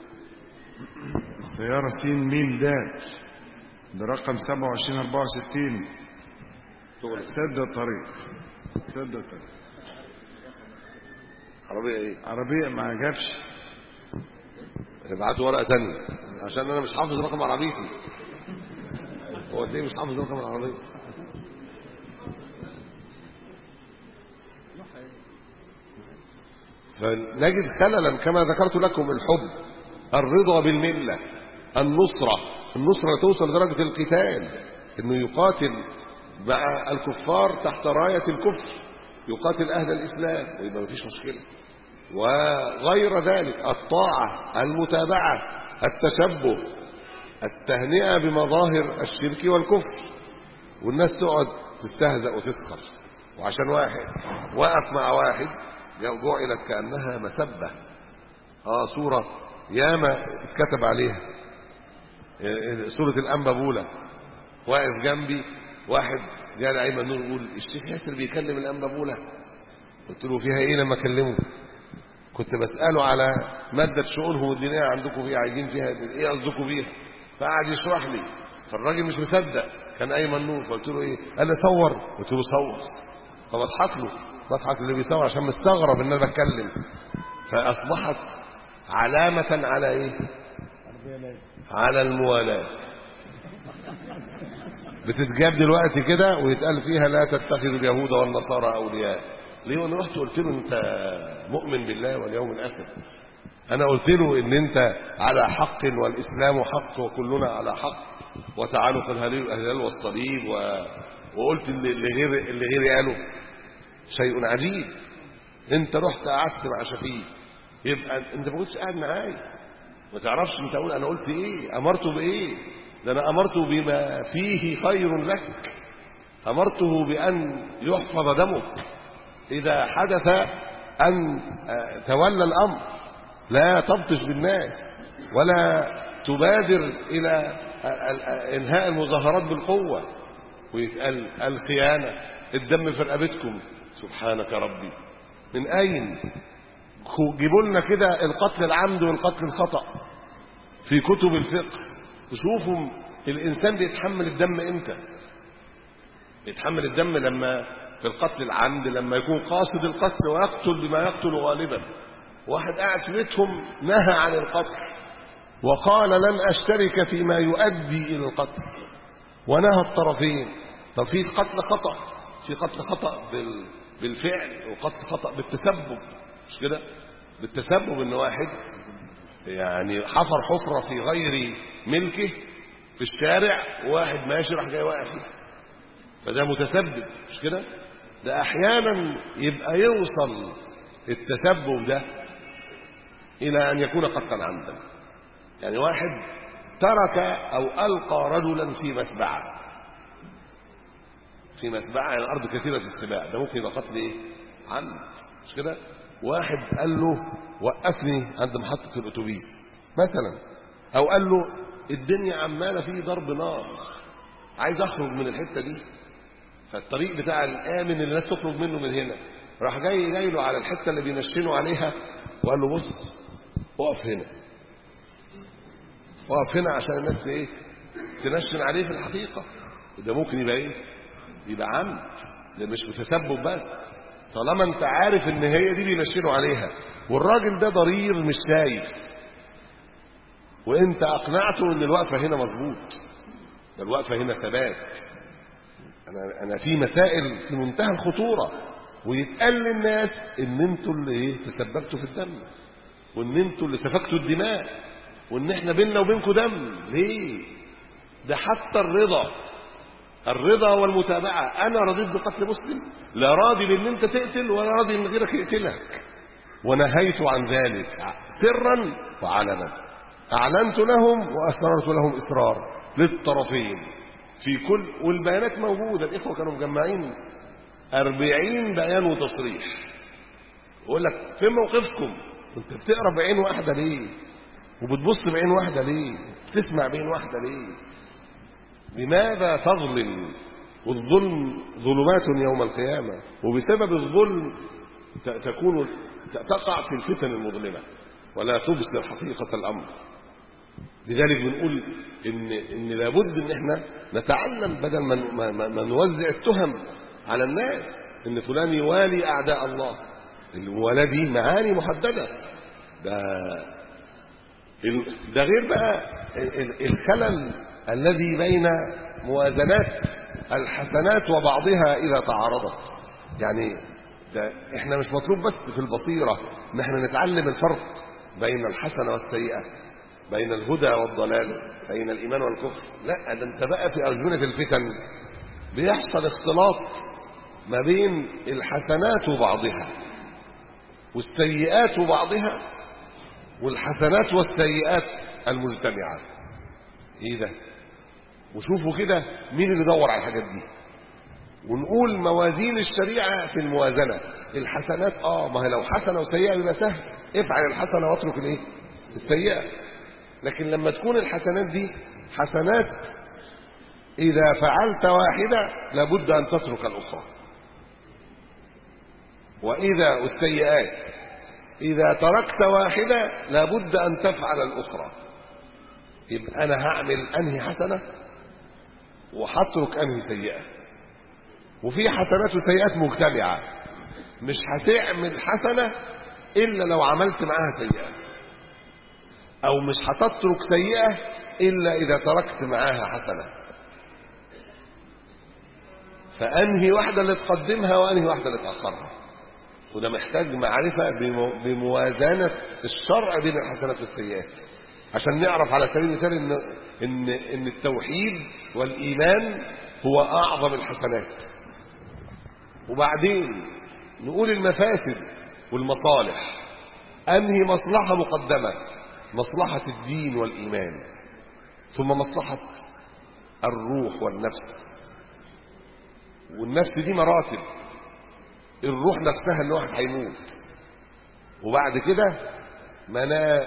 السياره سين ميم دال برقم سبعة وعشرين أربعة وستين سد الطريق، سد الطريق. عربية ايه؟ عربية ما جابش، ابعتوا ورقة تانية عشان انا مش حافظ رقم عربيتي. هو ليه مش حافظ رقم العربية؟ فنجد خللا كما ذكرت لكم. الحب الرضا بالملة، النصرة. النصرة توصل لدرجة القتال، انه يقاتل مع الكفار تحت راية الكفر، يقاتل اهل الاسلام ويبقى مفيش مشكلة. وغير ذلك الطاعة، المتابعة، التشبه، التهنئة بمظاهر الشرك والكفر، والناس تقعد تستهزأ وتسخر. وعشان واحد وقف مع واحد جعلت كأنها مسبة. اه صورة ياما اتكتب عليها، سورة الأنبابولة. واقف جنبي واحد جاء لأيمن نور يقول الشيخ ياسر بيكلم الأنبابولة. قلت له فيها ايه لما اكلمه؟ كنت بسأله على مادة شؤونهم الدينية عندكم فيها عايزين فيها ايه قصدكم بيها، فقعد يشرح لي. فالراجل مش مصدق، كان أيمن نور. فقلت له ايه؟ قال لي صور. قلت له صور. فبضحك له، بضحك اللي بيصور عشان مستغرب ان انا بتكلم. فاصبحت علامة على ايه؟ على الموالاة. بتتجاب دلوقتي كده ويتقال فيها لا تتخذوا اليهود والنصارى اولياء. ليه؟ وانا رحت قلت له انت مؤمن بالله واليوم الاخر. انا قلت له ان انت على حق والاسلام حق وكلنا على حق، وتعالوا الهلال والصليب و... وقلت اللي غير اللي غيري قاله شيء عجيب. انت رحت قعدت مع شفيق، يبقى انت ما كنتش قاعد معايا، ما تعرفش انت اقول انا قلت ايه، امرته بايه. ده انا امرته بما فيه خير لك، امرته بان يحفظ دمك اذا حدث ان تولى الامر. لا تبطش بالناس ولا تبادر الى انهاء المظاهرات بالقوه. ويتقال الخيانه، الدم في رقبتكم. سبحانك ربي، من اين جيبوا لنا كده القتل العمد والقتل الخطأ في كتب الفقه، وشوفوا الانسان بيتحمل الدم امتى. بيتحمل الدم لما في القتل العمد، لما يكون قاصد القتل ويقتل بما يقتل غالبا. واحد قاعد في بيتهم نهى عن القتل وقال لن اشترك فيما يؤدي الى القتل، ونهى الطرفين. طب في قتل خطأ، في قتل خطأ بال بالفعل، وقتل خطأ بالتسبب، مش كده؟ بالتسبب ان واحد يعني حفر حفرة في غير ملكه في الشارع، وواحد ماشي راح جاي واقع فيها، فده متسبب، مش كده؟ ده احيانا يبقى يوصل التسبب ده الى ان يكون قتلا عمدا. يعني واحد ترك او القى رجلا في مسبعه، في مسبعه يعني ارض كثيره في السباع، ده ممكن يبقى قتل ايه؟ عمد، مش كده؟ واحد قال له وقفني عند محطه الاتوبيس مثلا، او قال له الدنيا عماله فيه ضرب نار، عايز اخرج من الحته دي، فالطريق بتاع الامن اللي الناس تخرج منه من هنا، راح جاي جاي له على الحته اللي بينشنوا عليها وقال له بص اقف هنا، اقف هنا عشان الناس ايه؟ تنشن عليه في الحقيقه. ده ممكن يبقى ايه؟ يبقى عمد، ده مش بتسبب بس، طالما انت عارف ان هي دي بينشنوا عليها والراجل ده ضرير مش شايف، وانت اقنعته ان الوقفه هنا مظبوط، ده الوقفه هنا ثبات. انا انا في مسائل في منتهى الخطوره، ويتقال للناس ان انتوا اللي ايه؟ تسببتوا في الدم، وان انتوا اللي سفكتوا الدماء، وان احنا بيننا وبينكم دم. ليه؟ ده حتى الرضا، الرضا والمتابعه. انا رضيت بقتل مسلم، لا راضي بان انت تقتل ولا راضي ان غيرك يقتلك، ونهيت عن ذلك سرا وعلنا، اعلنت لهم واسررت لهم اسرار للطرفين في كل، والبيانات موجوده. الاخوه كانوا مجمعين أربعين بيان وتصريح، يقول لك فين موقفكم؟ انت بتقرا بعين واحده ليه؟ وبتبص بعين واحده ليه؟ بتسمع بعين واحده ليه؟ لماذا تظلم؟ والظلم ظلمات يوم القيامه، وبسبب الظلم تكون تقع في الفتن المظلمه ولا تبصر حقيقه الامر. لذلك بنقول ان ان لابد ان احنا نتعلم بدل ما ما نوزع التهم على الناس ان فلان يوالي اعداء الله. الموالاه دي معاني محدده، ده ده غير بقى الخلل الذي بين موازنات الحسنات وبعضها اذا تعارضت. يعني ده احنا مش مطلوب بس في البصيره ان احنا نتعلم الفرق بين الحسنه والسيئه، بين الهدى والضلال، بين الإيمان والكفر. لا، ده انت بقى في أزمنة الفتن بيحصل اختلاط ما بين الحسنات وبعضها والسيئات وبعضها والحسنات والسيئات المجتمعة. ايه ده؟ وشوفوا كده مين اللي دور على الحاجات دي، ونقول موازين الشريعة في الموازنة. الحسنات اه ما هي لو حسنة وسيئة بيبقى سهل، افعل الحسنة واترك الايه السيئة. لكن لما تكون الحسنات دي حسنات إذا فعلت واحدة لابد أن تترك الأخرى، وإذا السيئات إذا تركت واحدة لابد أن تفعل الأخرى. يبقى أنا هعمل أنهي حسنة وحترك أنهي سيئة. وفي حسنات وسيئات مجتمعة، مش هتعمل حسنة إلا لو عملت معاها سيئة، أو مش هتترك سيئة إلا إذا تركت معاها حسنة. فأنهي واحدة اللي تقدمها وأنهي واحدة اللي تأخرها. وده محتاج معرفة بموازنة الشرع بين الحسنات والسيئات، عشان نعرف على سبيل المثال إن, إن, إن التوحيد والإيمان هو أعظم الحسنات. وبعدين نقول المفاسد والمصالح، أنهي مصلحة مقدمة؟ مصلحة الدين والإيمان، ثم مصلحة الروح والنفس. والنفس دي مراتب، الروح نفسها ان واحد هيموت، وبعد كده منا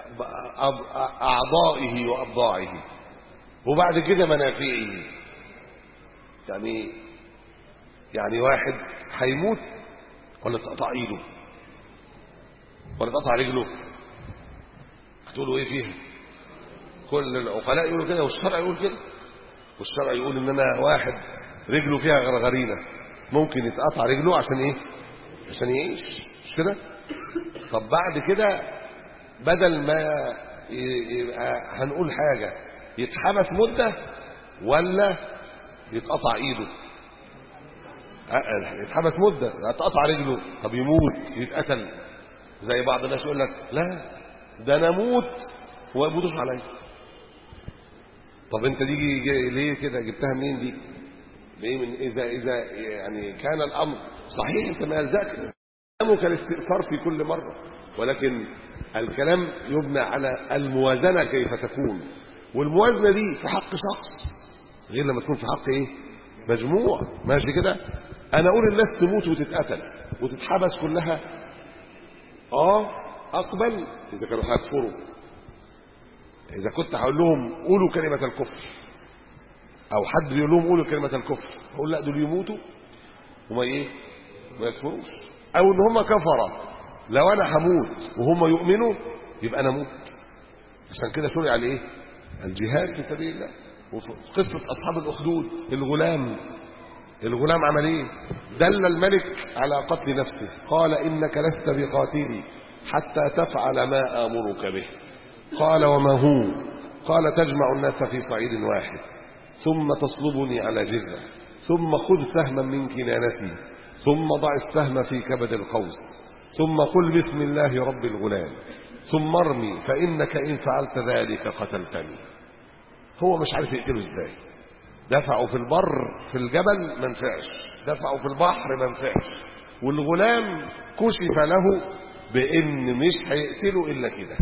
اعضائه وابضاعه، وبعد كده منافعه. يعني يعني واحد هيموت ولا تقطع ايده ولا تقطع رجله، هتقولوا ايه فيها؟ كل العقلاء يقولوا كده والشرع يقول كده. والشرع يقول ان انا واحد رجله فيها غرغرينه ممكن يتقطع رجله عشان ايه؟ عشان يعيش، مش كده؟ طب بعد كده بدل ما يبقى هنقول حاجه يتحبس مده ولا يتقطع ايده؟ يتحبس مده، يتقطع رجله، طب يموت يتقتل. زي بعض الناس يقول لك لا ده انا اموت وما يموتوش عليا. طب انت دي ليه كده جبتها منين دي؟ ليه؟ من اذا اذا يعني كان الامر صحيح انت ما يلزمك كلامك الاستئثار في كل مره، ولكن الكلام يبنى على الموازنه كيف تكون. والموازنه دي في حق شخص غير لما تكون في حق ايه؟ مجموع. ماشي كده؟ انا اقول الناس تموت وتتقتل وتتحبس كلها، اه اقبل اذا كانوا هيكفروا. اذا كنت هقول لهم قولوا كلمه الكفر، او حد بيقول لهم قولوا كلمه الكفر، اقول لا دول يموتوا وما ايه؟ ما يكفروش. او ان هم كفره، لو انا هموت وهم يؤمنوا يبقى انا اموت. عشان كده شرع الايه؟ الجهاد في سبيل الله. وفي قصه اصحاب الاخدود، الغلام الغلام عمل ايه؟ دل الملك على قتل نفسه، قال انك لست بقاتلي حتى تفعل ما امرك به. قال وما هو؟ قال تجمع الناس في صعيد واحد ثم تصلبني على جذع ثم خذ سهما من كنانتي ثم ضع السهم في كبد القوس ثم قل بسم الله رب الغلام ثم ارمي فإنك إن فعلت ذلك قتلتني. هو مش عارف يقتله ازاي. دفعوا في البر في الجبل ما نفعش، دفعوا في البحر ما نفعش، والغلام كشف له بان مش هيقتله الا كده.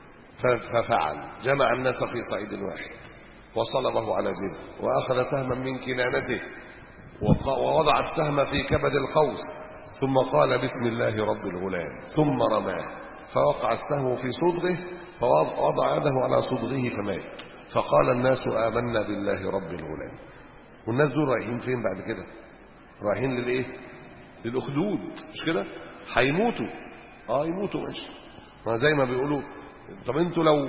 ففعل، جمع الناس في صعيد واحد وصلبه على جذع واخذ سهما من كنانته ووضع السهم في كبد القوس ثم قال بسم الله رب الغلام ثم رماه فوقع السهم في صدغه فوضع يده على صدغه فمات. فقال الناس آمنا بالله رب الغلام. والناس دول رايحين فين بعد كده؟ رايحين للايه؟ للأخدود، مش كده؟ هيموتوا. اه يموتوا ماشي. ما زي ما بيقولوا طب انتوا لو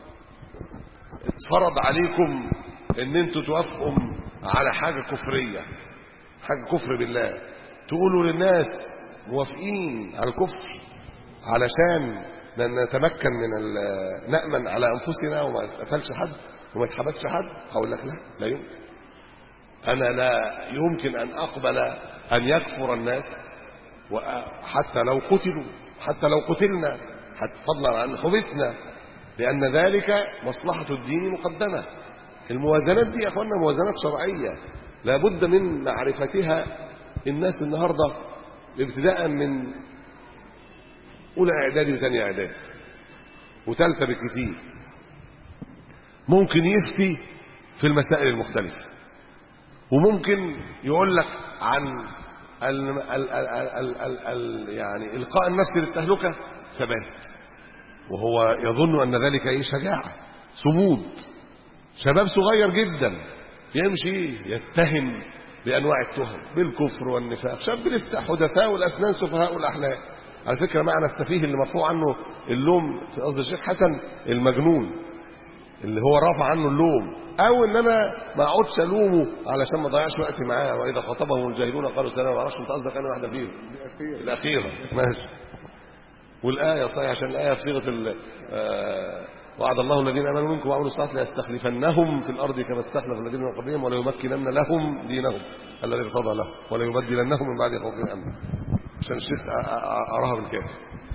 اتفرض عليكم ان انتوا توافقوا على حاجه كفريه، حاجه كفر بالله، تقولوا للناس موافقين على الكفر علشان نتمكن من نأمن على انفسنا وما نقتلش حد وما يتحبسش حد؟ هقول لك لا، لا يمكن. انا لا يمكن ان اقبل ان يكفر الناس حتى لو قتلوا، حتى لو قتلنا، حتى فضلا عن حبسنا. لأن ذلك مصلحة الدين مقدمة. الموازنات دي يا أخوانا موازنات شرعية لابد من معرفتها. الناس النهاردة ابتداء من أولى إعدادي وثانية إعدادي وثالثة بالكتير ممكن يفتي في المسائل المختلفة، وممكن يقول لك عن ال ال ال ال ال ال يعني إلقاء النفس للتهلكة ثبات، وهو يظن أن ذلك أي شجاعة صمود. شباب صغير جدا يمشي يتهم بأنواع التهم بالكفر والنفاق، شاب لسه حدثاء والأسنان سفهاء الأحلام. على فكرة معنى السفيه اللي مرفوع عنه اللوم في قصد الشيخ حسن المجنون اللي هو رافع عنه اللوم، او ان انا ما اقعدش الومه علشان ما اضيعش وقتي معاه. واذا خاطبهم الجاهلون قالوا سلام. ما اعرفش انت قصدك انا واحده فيهم الاخيره ماشي. والايه صحيح عشان الايه في صيغه آه وعد الله الذين امنوا منكم وعملوا الصالحات ليستخلفنهم في الارض كما استخلف الذين من قبلهم وليمكنن لهم دينهم الذي ارتضى لهم وليبدلنهم من بعد خوفهم امنا. عشان الشيخ اراها بالكاف.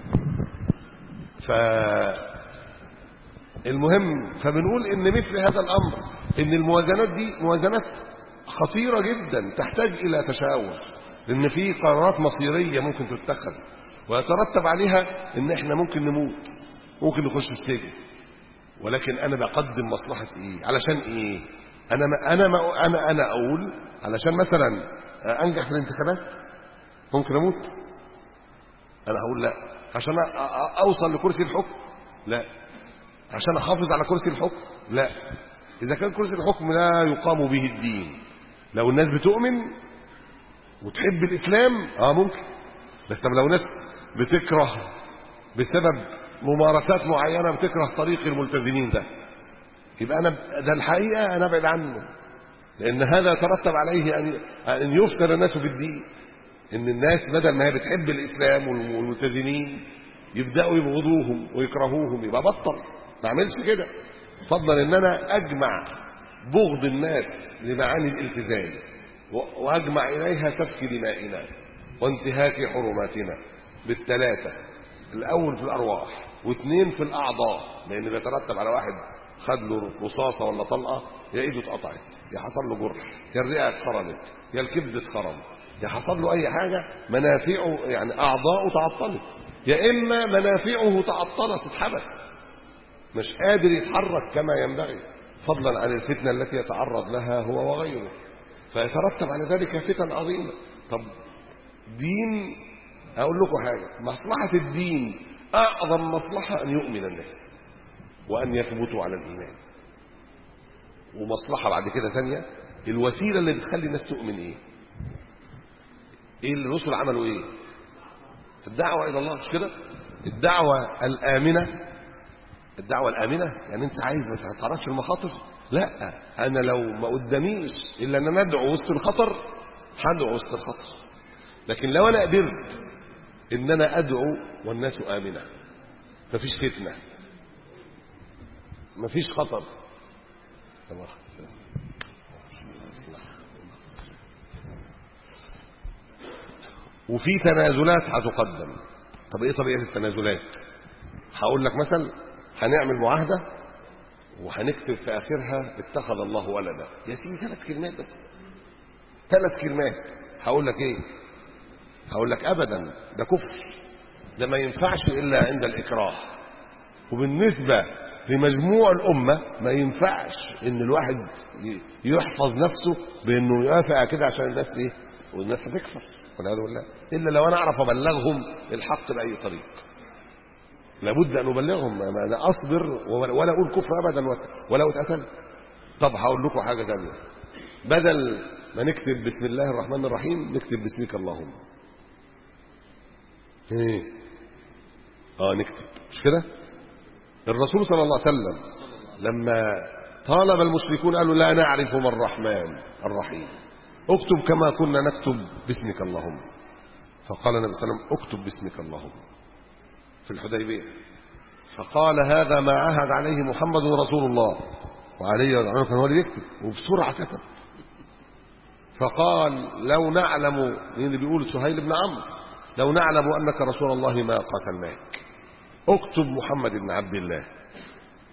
ف المهم فبنقول ان مثل هذا الامر ان الموازنات دي موازنات خطيرة جدا تحتاج الى تشاور، لان في قرارات مصيرية ممكن تتخذ ويترتب عليها ان احنا ممكن نموت، ممكن نخش السجن، ولكن انا بقدم مصلحة ايه علشان ايه؟ انا ما انا ما انا انا اقول علشان مثلا انجح في الانتخابات ممكن اموت. انا هقول لا عشان اوصل لكرسي الحكم، لا عشان احافظ على كرسي الحكم، لا. اذا كان كرسي الحكم لا يقام به الدين، لو الناس بتؤمن وتحب الاسلام اه ممكن. بس طب لو ناس بتكره بسبب ممارسات معينه بتكره طريق الملتزمين ده، يبقى انا ده الحقيقه انا ابعد عنه، لان هذا يترتب عليه ان ان يفتن الناس بالدين. ان الناس بدل ما هي بتحب الاسلام والملتزمين يبداوا يبغضوهم ويكرهوهم، يبقى بطل ما اعملش كده. فضلا ان انا اجمع بغض الناس لمعاني الالتزام واجمع اليها سفك دمائنا وانتهاك حرماتنا بالثلاثه، الاول في الارواح واثنين في الاعضاء، لان بيترتب على واحد خد له رصاصه ولا طلقه يا ايده اتقطعت يا حصل له جرح يا الرئه اتخرمت يا الكبد اتخرم يا حصل له اي حاجه، منافعه يعني اعضاؤه تعطلت، يا اما منافعه تعطلت اتحبس مش قادر يتحرك كما ينبغي، فضلا عن الفتنه التي يتعرض لها هو وغيره. فيترتب على ذلك فتن عظيمه. طب دين، اقول لكم حاجه، مصلحه الدين اعظم مصلحه ان يؤمن الناس وان يثبتوا على الايمان، ومصلحه بعد كده ثانيه الوسيله اللي بتخلي الناس تؤمن ايه؟ ايه اللي الرسل عملوا ايه؟ الدعوه الى الله، مش كده؟ الدعوه الامنه. الدعوه الامنه يعني انت عايز ما تتعرضش للمخاطر؟ لا، انا لو ما قداميش الا ان انا ادعو وسط الخطر هدعو وسط الخطر، لكن لو انا قدرت ان انا ادعو والناس امنه مفيش فتنه مفيش خطر. وفي تنازلات هتقدم. طب ايه طبيعه التنازلات؟ هقول لك مثلا هنعمل معاهده وهنكتب في اخرها اتخذ الله ولدا، يا سيدي ثلاث كلمات بس، ثلاث كلمات. هقول لك ايه؟ هقول لك ابدا ده كفر، ده ما ينفعش الا عند الاكراه. وبالنسبه لمجموع الامه ما ينفعش ان الواحد يحفظ نفسه بانه يوافق كده عشان الناس ايه؟ والناس هتكفر والعياذ بالله، الا لو انا اعرف ابلغهم الحق باي طريق. لابد ان ابلغهم، ما انا اصبر ولا اقول كفر ابدا ولو اتقتل. طب هقول لكم حاجه ثانيه، بدل ما نكتب بسم الله الرحمن الرحيم نكتب باسمك اللهم. ايه اه نكتب، مش كده؟ الرسول صلى الله عليه وسلم لما طالب المشركون قالوا لا نعرف ما الرحمن الرحيم، اكتب كما كنا نكتب باسمك اللهم. فقال النبي صلى الله عليه وسلم اكتب باسمك اللهم في الحديبيه. فقال هذا ما عهد عليه محمد رسول الله، وعلي كان هو اللي يكتب وبسرعه كتب. فقال لو نعلم، مين اللي بيقول؟ سهيل بن عمرو، لو نعلم انك رسول الله ما قاتلناك، اكتب محمد بن عبد الله.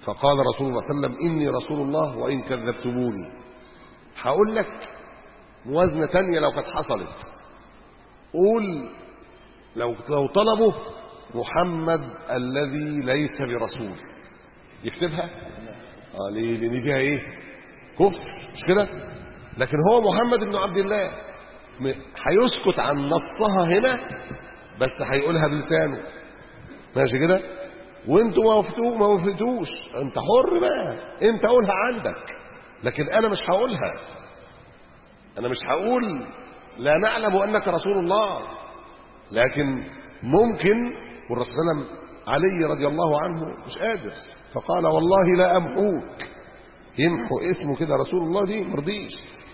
فقال رسول الله صلى الله عليه وسلم إني رسول الله وإن كذبتموني. هقول لك موازنة تانية لو كانت حصلت، قول لو لو طلبوا محمد الذي ليس برسول يكتبها؟ اه ليه؟ لان فيها ايه؟ كفر، مش كده؟ لكن هو محمد بن عبد الله هيسكت عن نصها هنا، بس هيقولها بلسانه، ماشي كده؟ وانتوا ما وافقتوش ما وافقتوش انت حر بقى، انت قولها عندك، لكن انا مش هقولها. انا مش هقول لا نعلم انك رسول الله، لكن ممكن. والرسول صلى الله عليه وسلم علي رضي الله عنه مش قادر، فقال والله لا امحوك، يمحو اسمه كده رسول الله دي مرضيش،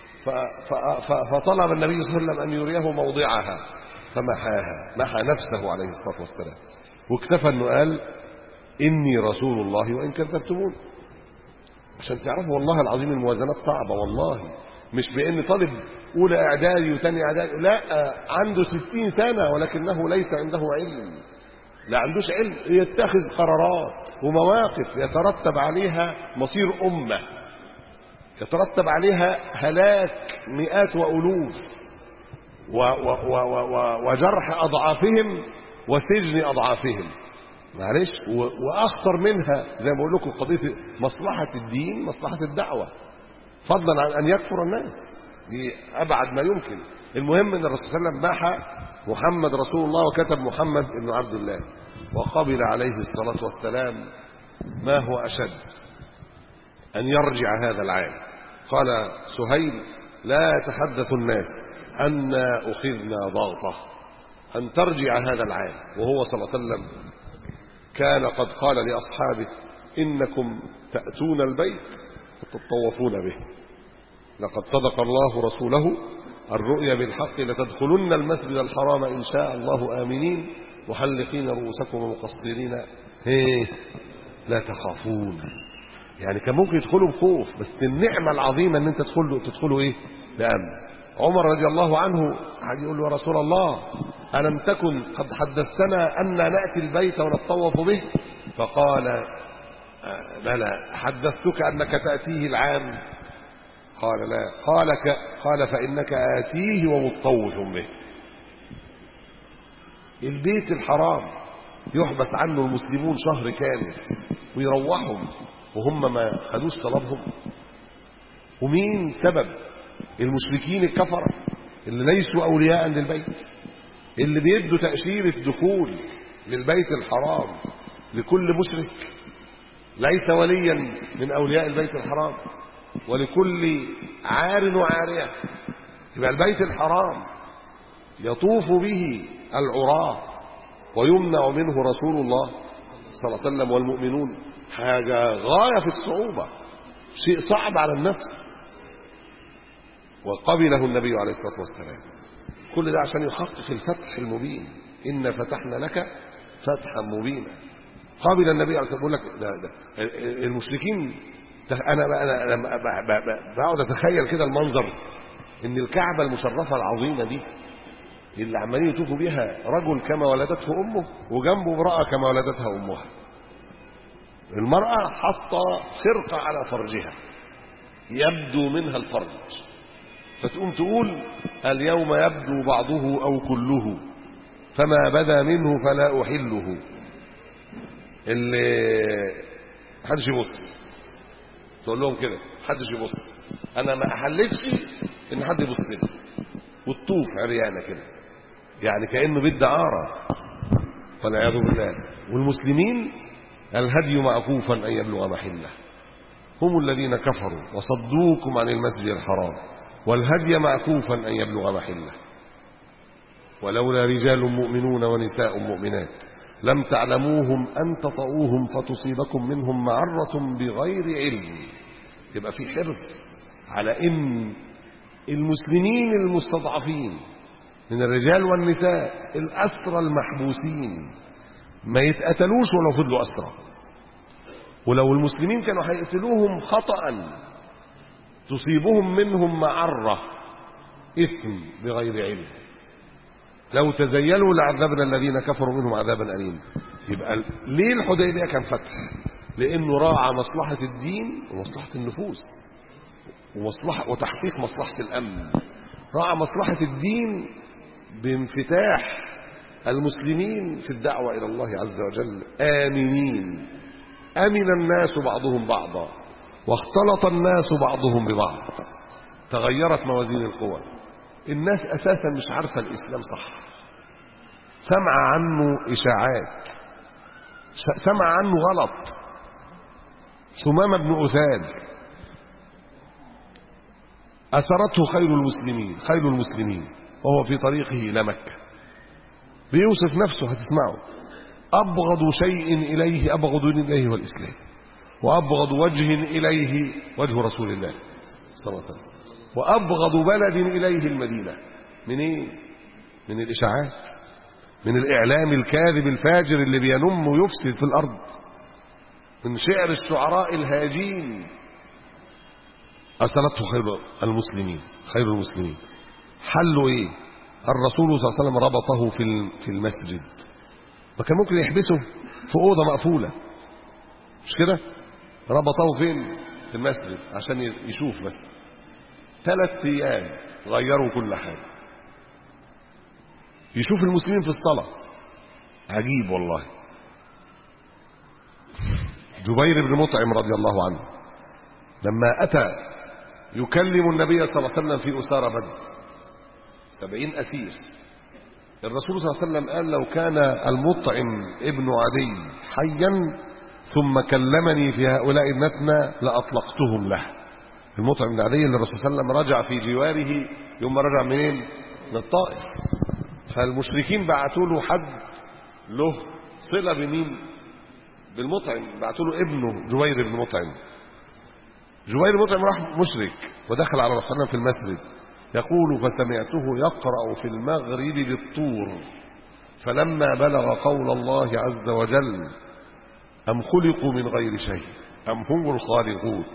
فطلب النبي صلى الله عليه وسلم ان يريه موضعها فمحاها، محى نفسه عليه الصلاه والسلام، واكتفى انه قال اني رسول الله وان كذبتمون. عشان تعرفوا والله العظيم الموازنات صعبه، والله مش بان طالب اولى اعدادي وثاني اعدادي، لا، عنده ستين سنه ولكنه ليس عنده علم، لا عندوش علم، يتخذ قرارات ومواقف يترتب عليها مصير امه، يترتب عليها هلاك مئات والوف و و و و وجرح اضعافهم وسجن اضعافهم، معلش. واخطر منها زي ما بقول لكم قضيه مصلحه الدين، مصلحه الدعوه، فضلا عن ان يكفر الناس، دي ابعد ما يمكن. المهم ان الرسول صلى الله عليه وسلم محى محمد رسول الله وكتب محمد ابن عبد الله، وقبل عليه الصلاه والسلام ما هو اشد ان يرجع هذا العام. قال سهيل لا يتحدث الناس أن أخذنا ضغطه، أن ترجع هذا العام. وهو صلى الله عليه وسلم كان قد قال لأصحابه إنكم تأتون البيت وتطوفون به، لقد صدق الله رسوله الرؤيا بالحق لتدخلن المسجد الحرام إن شاء الله آمنين محلقين رؤوسكم ومقصرين لا تخافون. يعني كان ممكن يدخلوا بخوف، بس النعمة العظيمة ان انت تدخلوا تدخلوا ايه؟ بأمن. عمر رضي الله عنه حد يقول له يا رسول الله ألم تكن قد حدثتنا أن نأتي البيت ونتطوف به؟ فقال بلى، حدثتك أنك تأتيه العام؟ قال لا. قال ك... قال فإنك آتيه ومتطوف به. البيت الحرام يحبس عنه المسلمون شهر كامل ويروحهم وهم ما خدوش طلبهم. ومين سبب؟ المشركين الكفرة اللي ليسوا أولياء للبيت، اللي بيدوا تأشيرة دخول للبيت الحرام لكل مشرك ليس وليا من أولياء البيت الحرام، ولكل عار وعارية. يبقى البيت الحرام يطوف به العراة ويمنع منه رسول الله صلى الله عليه وسلم والمؤمنون، حاجة غاية في الصعوبة، شيء صعب على النفس. وقبله النبي عليه الصلاة والسلام. كل ده عشان يحقق الفتح المبين، إن فتحنا لك فتحا مبينا. قبل النبي عليه الصلاة والسلام. بقول لك ده ده المشركين، أنا أنا بقعد أتخيل كده المنظر، إن الكعبة المشرفة العظيمة دي اللي عمالين يطوفوا بيها رجل كما ولدته أمه، وجنبه امرأة كما ولدتها أمها. المرأة حاطة خرقة على فرجها يبدو منها الفرج، فتقوم تقول اليوم يبدو بعضه أو كله فما بدا منه فلا أحله. اللي حدش يبص، تقول لهم كده حدش يبص، أنا ما أحلتش إن حد يبص لي، والطوف عريانة كده، يعني كأنه بيد عارة والعياذ بالله. والمسلمين الهدي معكوفا أن يبلغ محله، هم الذين كفروا وصدوكم عن المسجد الحرام، والهدي معكوفا أن يبلغ محله. ولولا رجال مؤمنون ونساء مؤمنات لم تعلموهم أن تطؤوهم فتصيبكم منهم معرة بغير علم. يبقى في حرص على إن المسلمين المستضعفين من الرجال والنساء الأسرى المحبوسين ما يتقتلوش ولو فضلوا أسرى. ولو المسلمين كانوا هيقتلوهم خطأ تصيبهم منهم معرة إثم بغير علم، لو تزيلوا لعذبنا الذين كفروا منهم عذابا أليما. يبقى ليه الحديبية كان فتح؟ لأنه راعى مصلحة الدين ومصلحة النفوس ومصلحة وتحقيق مصلحة الأمن. راعى مصلحة الدين بانفتاح المسلمين في الدعوة إلى الله عز وجل آمنين، أمن الناس بعضهم بعضا واختلط الناس بعضهم ببعض، تغيرت موازين القوى. الناس أساسا مش عارفة الإسلام صح، سمع عنه إشاعات، سمع عنه غلط. ثمامة بن أثال أسرته خير المسلمين خير المسلمين وهو في طريقه إلى مكة، بيوصف نفسه هتسمعه: أبغض شيء إليه أبغض إليه والإسلام، وأبغض وجه إليه وجه رسول الله صلى الله عليه وسلم، وأبغض بلد إليه المدينة. من إيه؟ من الإشاعات، من الإعلام الكاذب الفاجر اللي بينم ويفسد في الأرض، من شعر الشعراء الهاجين. أسرته خير المسلمين خير المسلمين. حلوا إيه؟ الرسول صلى الله عليه وسلم ربطه في في المسجد، ما كان ممكن يحبسه في أوضة مقفولة، مش كده؟ ربطه فين؟ في المسجد عشان يشوف بس. ثلاث أيام غيروا كل حاجة، يشوف المسلمين في الصلاة. عجيب والله. جبير بن مطعم رضي الله عنه لما أتى يكلم النبي صلى الله عليه وسلم في أسارى بدر، سبعين أسير، الرسول صلى الله عليه وسلم قال: لو كان المطعم ابن عدي حيا ثم كلمني في هؤلاء النتنى لأطلقتهم له. المطعم بن عدي اللي الرسول صلى الله عليه وسلم رجع في جواره يوم ما رجع منين؟ من الطائف. فالمشركين بعتوا له حد له صلة بمين؟ بالمطعم، بعتوا له ابنه جبير بن مطعم. جبير بن مطعم راح مشرك ودخل على رسول الله في المسجد، يقول: فسمعته يقرأ في المغرب بالطور، فلما بلغ قول الله عز وجل: أم خلقوا من غير شيء أم هم الخالقون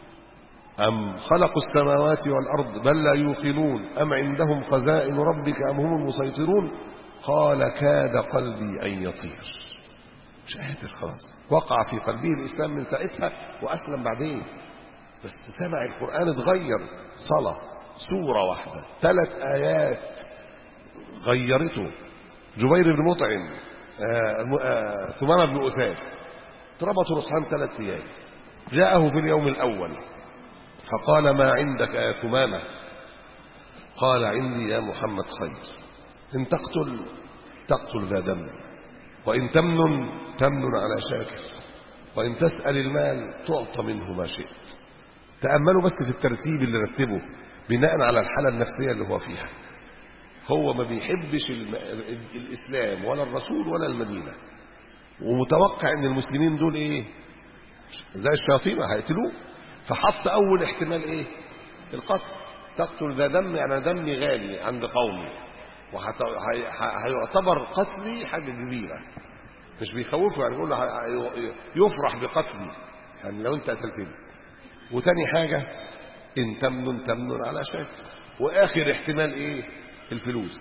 أم خلقوا السماوات والأرض بل لا يوقنون أم عندهم خزائن ربك أم هم المسيطرون، قال: كاد قلبي أن يطير. مش قادر خلاص، وقع في قلبه الإسلام من ساعتها وأسلم بعدين. بس سمع القرآن اتغير. صلاة سورة واحدة ثلاث آيات غيرته. جبير بن مطعم ثمامة بن أثال ربطوا رسحان ثلاث أيام. جاءه في اليوم الأول فقال: ما عندك يا ثمامة؟ قال: عندي يا محمد خير، إن تقتل تقتل ذا دم، وإن تمنن تمنن على شاكر، وإن تسأل المال تعطى منه ما شئت. تأملوا بس في الترتيب اللي رتبه بناء على الحالة النفسية اللي هو فيها. هو ما بيحبش الإسلام ولا الرسول ولا المدينة، ومتوقع ان المسلمين دول ايه؟ زي الشياطين هيقتلوه. فحط اول احتمال ايه؟ القتل. تقتل ذا دم يعني دمي غالي عند قومي، وهيعتبر قتلي حاجة كبيرة. مش بيخوفه يعني، يقول له يفرح بقتلي يعني لو انت قتلتني. وتاني حاجة: ان تمنن تمنن على شاكر. واخر احتمال ايه؟ الفلوس.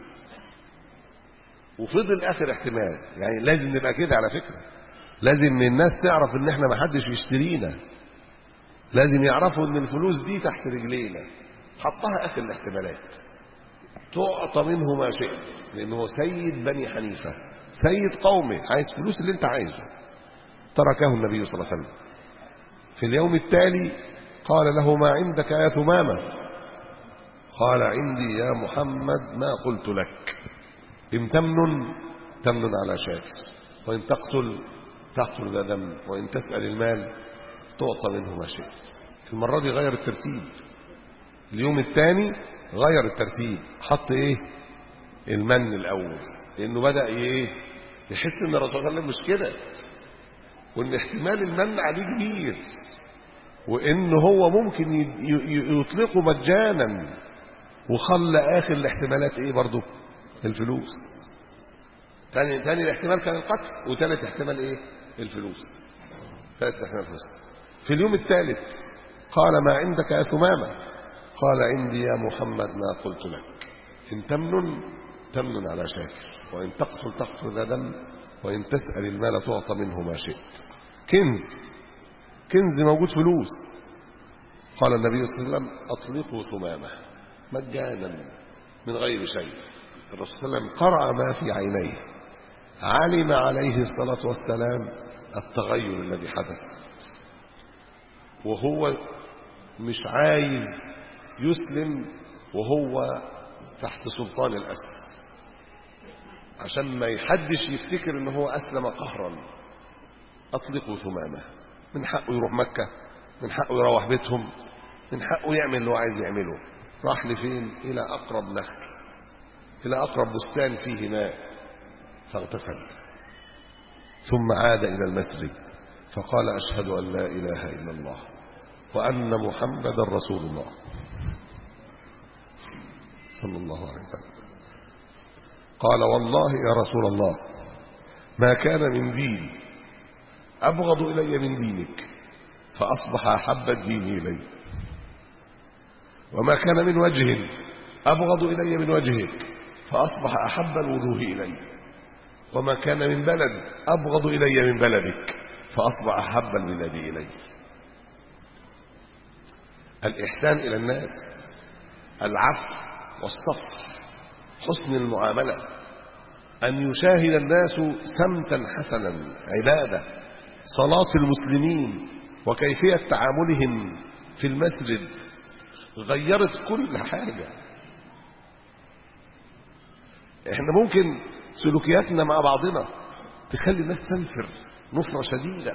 وفضل اخر احتمال. يعني لازم نبقى كده على فكرة، لازم الناس تعرف ان احنا ما حدش يشترينا، لازم يعرفوا ان الفلوس دي تحت رجلينا. حطها اخر الاحتمالات. تعطى منه ما شئت، لانه هو سيد بني حنيفة، سيد قومه، عايز فلوس اللي انت عايزه. تركه النبي صلى الله عليه وسلم. في اليوم التالي قال له: ما عندك يا ثمامة؟ قال: عندي يا محمد ما قلت لك، إن تمنن تمنن على شاكر، وإن تقتل تقتل ذا دم، وإن تسأل المال تعطى منه ما شئت. المرة دي غير الترتيب. اليوم الثاني غير الترتيب، حط ايه؟ المن الأول، لأنه بدأ ايه؟ يحس ان الرسول صلى الله عليه وسلم مش كده، وان احتمال المن عليه كبير، وان هو ممكن يطلقه مجانا. وخلى آخر الاحتمالات ايه برضو؟ الفلوس. ثاني ثاني الاحتمال كان القتل، وثالث احتمال ايه؟ الفلوس. ثالث احتمال الفلوس. في اليوم الثالث قال: ما عندك يا ثمامة؟ قال: عندي يا محمد ما قلت لك، إن تمنن تمنن على شاكر، وإن تقتل تقتل ذا دم، وإن تسأل المال تعطى منه ما شئت. كنز كنز موجود فلوس. قال النبي صلى الله عليه وسلم أطلقوا ثمامة مجانا من غير شيء. الرسول صلى الله عليه وسلم قرأ ما في عينيه، علم عليه الصلاة والسلام التغير الذي حدث، وهو مش عايز يسلم وهو تحت سلطان الأسر، عشان ما يحدش يفتكر ان هو أسلم قهرا. أطلقوا ثمامة، من حقه يروح مكة، من حقه يروح بيتهم، من حقه يعمل اللي هو عايز يعمله. راح لفين؟ إلى أقرب نخل، إلى أقرب بستان فيه ماء، فاغتسل، ثم عاد إلى المسجد فقال أشهد أن لا إله إلا الله وأن محمدا رسول الله صلى الله عليه وسلم. قال والله يا رسول الله ما كان من دين أبغض إلي من دينك، فأصبح أحب الدين إلي، وما كان من وجه أبغض إلي من وجهك، فأصبح أحب الوجوه إلي، وما كان من بلد أبغض إلي من بلدك، فأصبح أحب البلاد إلي. الإحسان إلى الناس، العفو والصفح، حسن المعاملة، أن يشاهد الناس سمتا حسنا، عبادة، صلاة المسلمين وكيفية تعاملهم في المسجد غيرت كل حاجة. احنا ممكن سلوكياتنا مع بعضنا تخلي الناس تنفر نفرة شديدة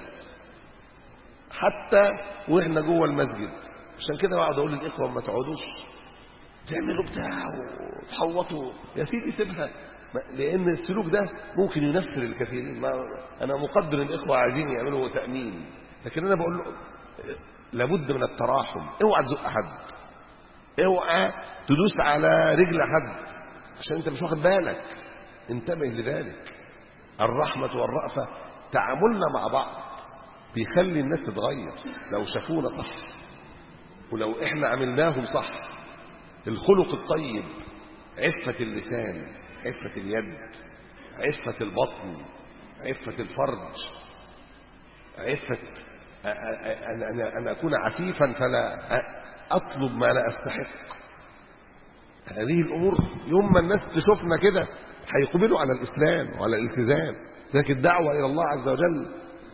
حتى واحنا جوه المسجد. عشان كده بقعد اقول للاخوه ما تقعدوش تعملوا بتاع وتحوطوا، يا سيدي سيبها، لان السلوك ده ممكن ينفر الكثيرين. ما انا مقدر الاخوه عايزين يعملوا تامين، لكن انا بقول له لابد من التراحم. اوعى تزق حد، اوعى تدوس على رجل حد عشان انت مش واخد بالك. انتبه لذلك. الرحمه والرأفه تعاملنا مع بعض بيخلي الناس تتغير لو شافونا صح، ولو احنا عملناهم صح. الخلق الطيب، عفة اللسان، عفة اليد، عفة البطن، عفة الفرج، عفة أن أكون عفيفا فلا أطلب ما لا أستحق. هذه الأمور يوم ما الناس تشوفنا كده هيقبلوا على الإسلام وعلى الالتزام. لكن الدعوة إلى الله عز وجل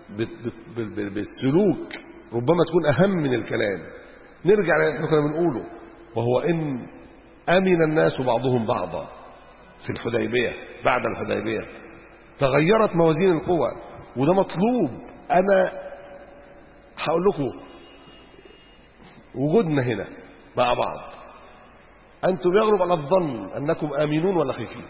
بالسلوك ربما تكون أهم من الكلام. نرجع للي احنا كنا بنقوله، وهو إن أمن الناس بعضهم بعضا في الحديبية. بعد الحديبية تغيرت موازين القوى، وده مطلوب. أنا هقول لكم وجودنا هنا مع بعض، أنتم يغلب على الظن أنكم آمنون ولا خايفين؟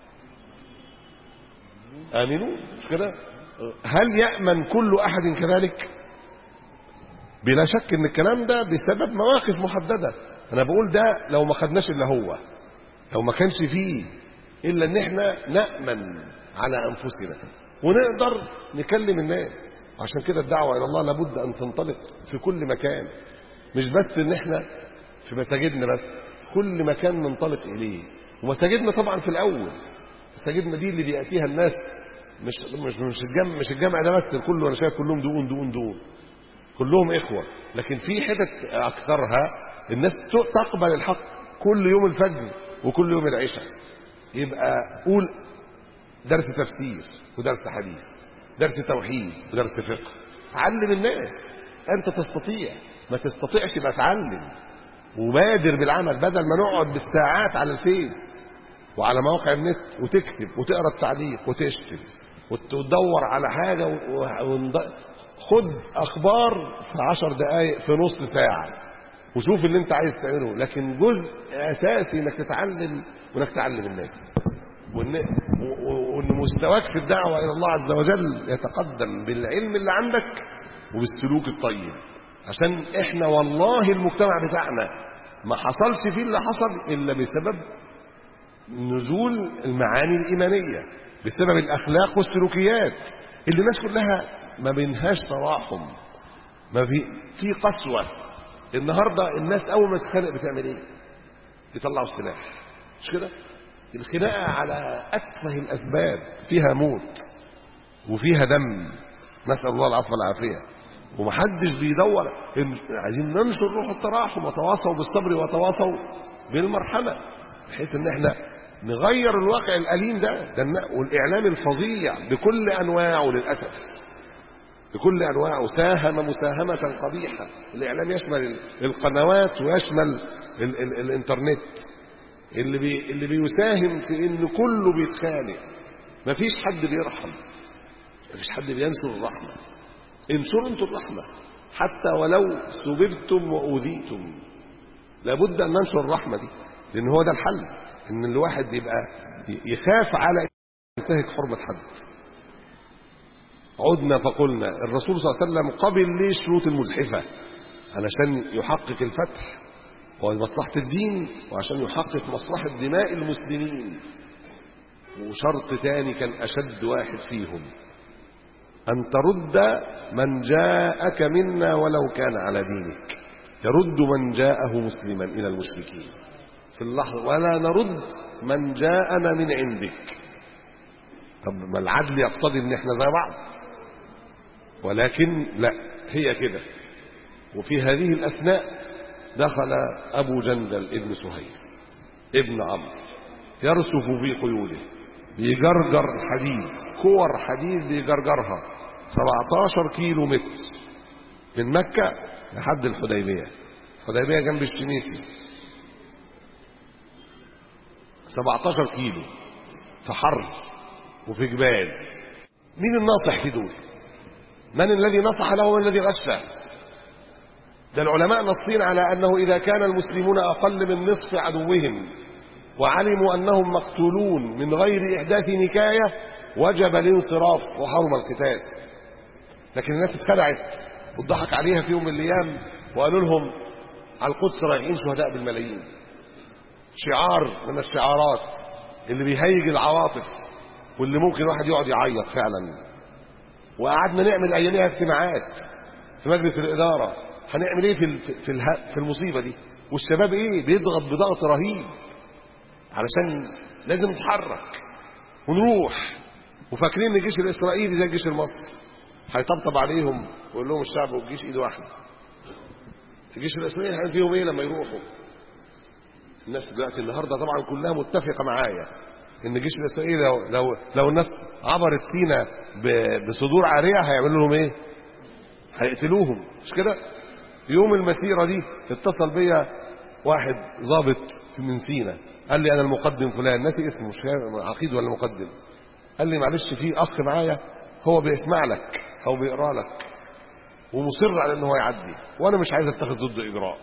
آمنون، مش كده؟ هل يأمن كل أحد كذلك؟ بلا شك ان الكلام ده بسبب مواقف محددة. انا بقول ده لو ما خدناش الا هو، لو ما كانش فيه الا ان احنا نأمن على انفسنا ونقدر نكلم الناس. عشان كده الدعوة الى الله لابد ان تنطلق في كل مكان، مش بس ان احنا في مساجدنا بس، في كل مكان ننطلق اليه. ومساجدنا طبعا في الاول، مساجدنا دي اللي بيأتيها الناس، مش مش مش الجامع مش الجامع ده بس، كله انا شايف كلهم دقون دقون دقون، كلهم إخوة. لكن في حتت أكثرها الناس تقبل الحق كل يوم الفجر وكل يوم العشاء. يبقى قول درس تفسير ودرس حديث، درس توحيد ودرس فقه، علم الناس. أنت تستطيع، ما تستطيعش يبقى تعلم وبادر بالعمل، بدل ما نقعد بالساعات على الفيس وعلى مواقع النت وتكتب وتقرأ التعليق وتشتم وتدور على حاجة و... خد أخبار في عشر دقائق في نص ساعة وشوف اللي انت عايز تعمله. لكن جزء أساسي انك تتعلم وانك تعلم الناس، وان, وإن مستواك في الدعوة إلى الله عز وجل يتقدم بالعلم اللي عندك وبالسلوك الطيب. عشان احنا والله المجتمع بتاعنا ما حصلش فيه اللي حصل إلا بسبب نزول المعاني الإيمانية، بسبب الأخلاق والسلوكيات اللي الناس كلها ما بينهاش تراحم، ما في في قسوة. النهارده الناس اول ما تتخانق بتعمل ايه؟ يطلعوا السلاح، مش كده؟ الخناقه على اتفه الاسباب فيها موت وفيها دم، نسال الله العفو والعافيه. ومحدش بيدور عايزين ننشر روح التراحم وتواصوا بالصبر وتواصوا بالمرحمة، بحيث ان احنا نغير الواقع الأليم ده, ده والإعلام الفظيع بكل أنواعه للأسف بكل أنواعه ساهم مساهمة قبيحة. الإعلام يشمل القنوات ويشمل ال ال الإنترنت اللي, بي اللي بيساهم في إن كله بيتخانق. مفيش حد بيرحم، مفيش حد بينشر الرحمة. انشروا انتوا الرحمة حتى ولو سببتم وأوذيتم، لابد أن ننشر الرحمة دي، لأن هو ده الحل، إن الواحد يبقى يخاف على ينتهك حرمة حد. عدنا فقلنا الرسول صلى الله عليه وسلم قبل ليه الشروط المزحفة علشان يحقق الفتح ومصلحة الدين وعشان يحقق مصلحة دماء المسلمين. وشرط تاني كان أشد واحد فيهم، أن ترد من جاءك منا ولو كان على دينك. يرد من جاءه مسلما إلى المشركين في اللحظة، ولا نرد من جاءنا من عندك. طب ما العدل يقتضي ان احنا زي بعض، ولكن لا، هي كده. وفي هذه الأثناء دخل أبو جندل ابن سهيل ابن عمرو يرسف في قيوده، بيجرجر حديد، كور حديد بيجرجرها سبعة عشر كيلو متر من مكة لحد الحديبية. الحديبية جنب الشميسي، سبعة عشر كيلو في حر وفي جبال. مين الناصح في دول؟ من الذي نصح له ومن الذي غش؟ ده العلماء نصين على أنه إذا كان المسلمون أقل من نصف عدوهم وعلموا أنهم مقتولون من غير إحداث نكاية وجب الانصراف وحرم القتال. لكن الناس اتخدعت واتضحك عليها في يوم من الأيام وقالوا لهم على القدس رايحين شهداء بالملايين. شعار من الشعارات اللي بيهيج العواطف واللي ممكن واحد يقعد يعيط فعلا. وقعدنا نعمل اياميها اجتماعات في مجلس الاداره، هنعمل ايه في في في المصيبه دي؟ والشباب ايه بيضغط بضغط رهيب علشان لازم نتحرك ونروح، وفاكرين ان الجيش الاسرائيلي زي الجيش المصري هيطبطب عليهم ويقول لهم الشعب والجيش ايد واحده. الجيش الاسرائيلي هيعمل فيهم ايه لما يروحوا؟ الناس دلوقتي النهارده طبعا كلها متفقه معايا ان الجيش الاسرائيلي لو لو لو الناس عبرت سينا بصدور عاريه هيعملوا لهم ايه؟ هيقتلوهم، مش كده؟ يوم المسيره دي اتصل بيا واحد ضابط من سينا قال لي انا المقدم فلان، ناسي اسمه، مش عقيد ولا مقدم. قال لي معلش في اخ معايا هو بيسمع لك او بيقرا لك ومصر على ان هو يعدي، وانا مش عايز اتخذ ضده اجراء،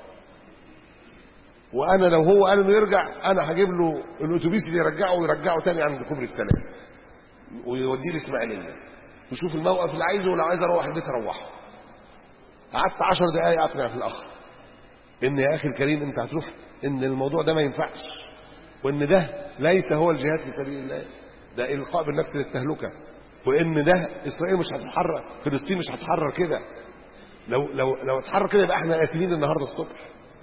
وانا لو هو قال انه يرجع انا هجيب له الاتوبيس اللي يرجعه ويرجعه تاني عند كوبري السلام ويوديه الاسماعيليه ويشوف الموقف اللي عايزه، ولو عايز اروح البيت اروحه. قعدت عشر دقايق اقنع في الاخ ان يا اخي الكريم انت هتروح، ان الموضوع ده ما ينفعش، وان ده ليس هو الجهاد في سبيل الله، ده القاء بالنفس للتهلكه، وان ده اسرائيل مش هتتحرر، فلسطين مش هتتحرر كده. لو لو لو اتحرر كده يبقى احنا قاتلين النهارده الصبح.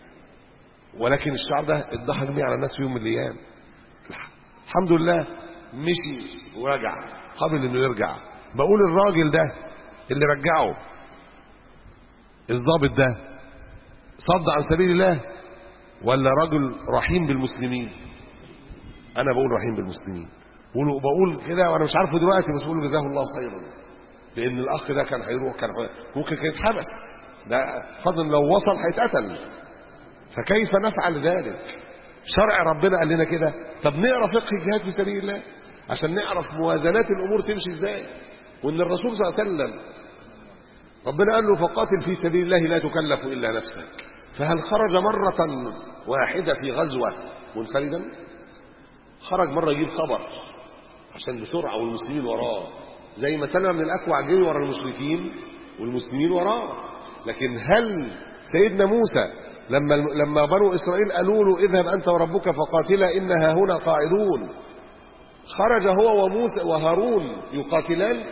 ولكن الشعب ده اتضحك بيه على الناس في يوم من الايام. الحمد لله مشي ورجع قبل انه يرجع. بقول الراجل ده اللي رجعه الضابط ده صد عن سبيل الله ولا رجل رحيم بالمسلمين؟ انا بقول رحيم بالمسلمين، وبقول كده وانا مش عارفه دلوقتي، بس بقول جزاه الله خيرا، لان الاخ ده كان هيروح، كان ممكن كان يتحبس، ده فضل لو وصل هيتقتل. فكيف نفعل ذلك؟ شرع ربنا قال لنا كده. طب نقرا فقه الجهاد في سبيل الله عشان نعرف موازنات الامور تمشي ازاي. وان الرسول صلى الله عليه وسلم ربنا قال له فقاتل في سبيل الله لا تكلف الا نفسك، فهل خرج مره واحده في غزوه منفردا؟ خرج مره يجيب خبر عشان بسرعه والمسلمين وراه، زي ما سلمة بن الاكوع جري ورا المشركين والمسلمين وراه. لكن هل سيدنا موسى لما لما بنو اسرائيل قالوا له اذهب انت وربك فقاتلا انها هنا قاعدون، خرج هو وموسى وهارون يقاتلان؟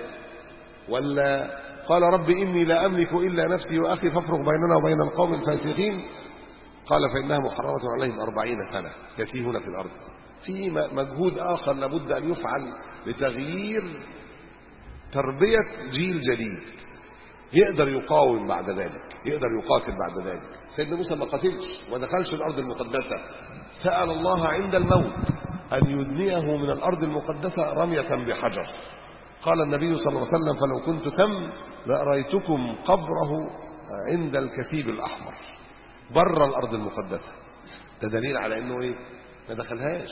ولا قال رب اني لا املك الا نفسي واخي فافرق بيننا وبين القوم الفاسقين؟ قال فانها محرمه عليهم أربعين سنه يتيهون في الارض. في مجهود اخر لابد ان يفعل لتغيير تربيه جيل جديد. يقدر يقاوم بعد ذلك، يقدر يقاتل بعد ذلك. سيدنا موسى ما قتلش وما دخلش الأرض المقدسة، سأل الله عند الموت أن يدنيه من الأرض المقدسة رمية بحجر. قال النبي صلى الله عليه وسلم: فلو كنت ثم لأريتكم قبره عند الكثيب الأحمر بر الأرض المقدسة. ده دليل على أنه إيه؟ ما دخلهاش.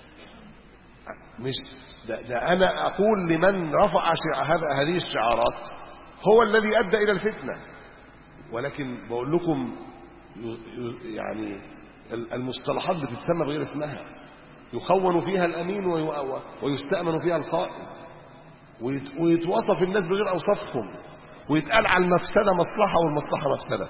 مش ده, ده أنا أقول لمن رفع هذه الشعارات هو الذي أدى إلى الفتنة. ولكن بقول لكم يعني المصطلحات بتتسمى بغير اسمها، يخون فيها الأمين ويستأمن فيها الخائن، ويتوصف الناس بغير أوصافهم، ويتقال على المفسدة مصلحة والمصلحة مفسدة،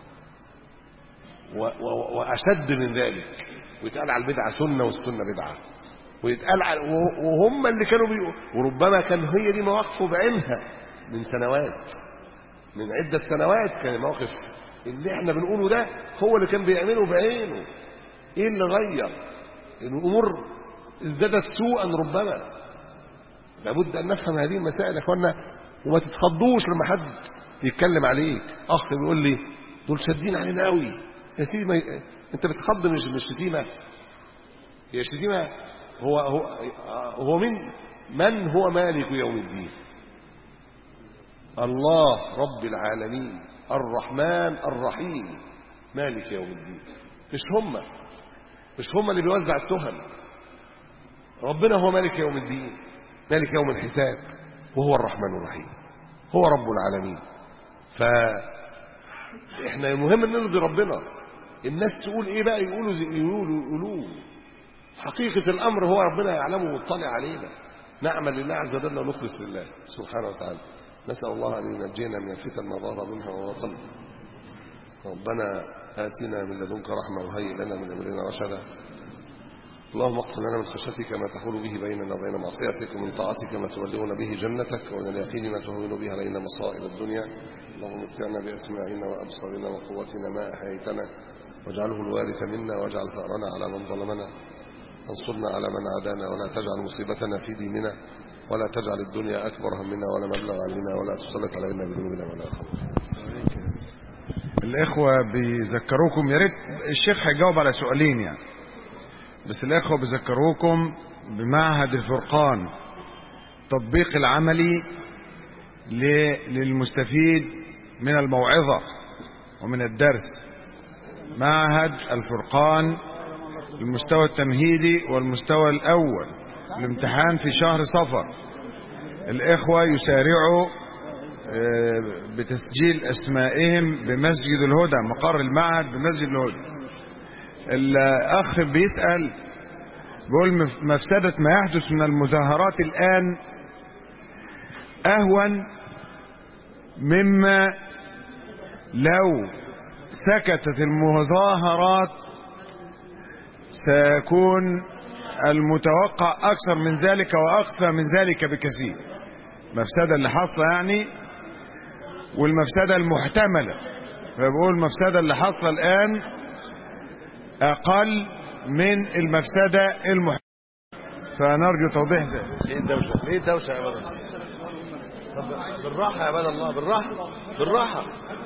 وأشد من ذلك، ويتقال على البدعة سنة والسنة بدعة، ويتقال على وهم اللي كانوا بيقولوا. وربما كان هي دي مواقفه بعينها من سنوات، من عدة سنوات كان موقف اللي احنا بنقوله ده هو اللي كان بيعمله بعينه. ايه اللي غير؟ الامور ازدادت سوءا ربما. لابد ان نفهم هذه المسائل يا اخوانا، وما تتخضوش لما حد يتكلم عليك. اخ بيقول لي دول شادين علينا قوي يا سيدي، ما انت بتخض مش مش شتيمه. هي شتيمه. هو هو هو من من هو مالك يوم الدين؟ الله رب العالمين الرحمن الرحيم مالك يوم الدين. مش هم مش هم اللي بيوزع التهم. ربنا هو مالك يوم الدين، مالك يوم الحساب، وهو الرحمن الرحيم، هو رب العالمين. فإحنا المهم ان نرضي ربنا. الناس تقول ايه بقى؟ يقولوا زي يقولوا يقولوا حقيقة الامر هو ربنا يعلمه ويطلع علينا. نعمل لله عز وجل ونخلص لله سبحانه وتعالى. نسأل الله أن ينجينا من الفتن ما ظهر منها وما بطن. ربنا آتنا من لدنك رحمة وهيئ لنا من أمرنا رشدا. اللهم اقسم لنا من خشيتك ما تحول به بيننا وبين معصيتك، ومن طاعتك ما تبلغنا به جنتك، ومن اليقين ما تهون به علينا مصائب الدنيا. اللهم متعنا بأسماعنا وأبصارنا وقوتنا ما أحييتنا، واجعله الوارث منا، واجعل ثأرنا على من ظلمنا، وانصرنا على من عادانا، ولا تجعل مصيبتنا في ديننا، ولا تجعل الدنيا أكبر همنا ولا مبلغ علمنا، ولا تسلط علينا بذنوبنا ولا يرحمنا. الإخوة بيذكروكم، يا ريت الشيخ هيجاوب على سؤالين يعني، بس الإخوة بيذكروكم بمعهد الفرقان تطبيق العملي للمستفيد من الموعظة ومن الدرس. معهد الفرقان المستوى التمهيدي والمستوى الأول، الامتحان في شهر صفر. الإخوة يسارعوا بتسجيل أسمائهم بمسجد الهدى، مقر المعهد بمسجد الهدى. الأخ بيسأل بيقول مفسدة ما يحدث من المظاهرات الآن أهون مما لو سكتت المظاهرات سيكون المتوقع أكثر من ذلك وأخفى من ذلك بكثير. مفسدة اللي حصل يعني، والمفسدة المحتملة. فبقول المفسدة اللي حصل الآن أقل من المفسدة المحتملة، فنرجو توضيح ذلك. ليه الدوشة؟ ليه الدوشة يا بدر؟ بالراحة يا بدر الله، بالراحة بالراحة.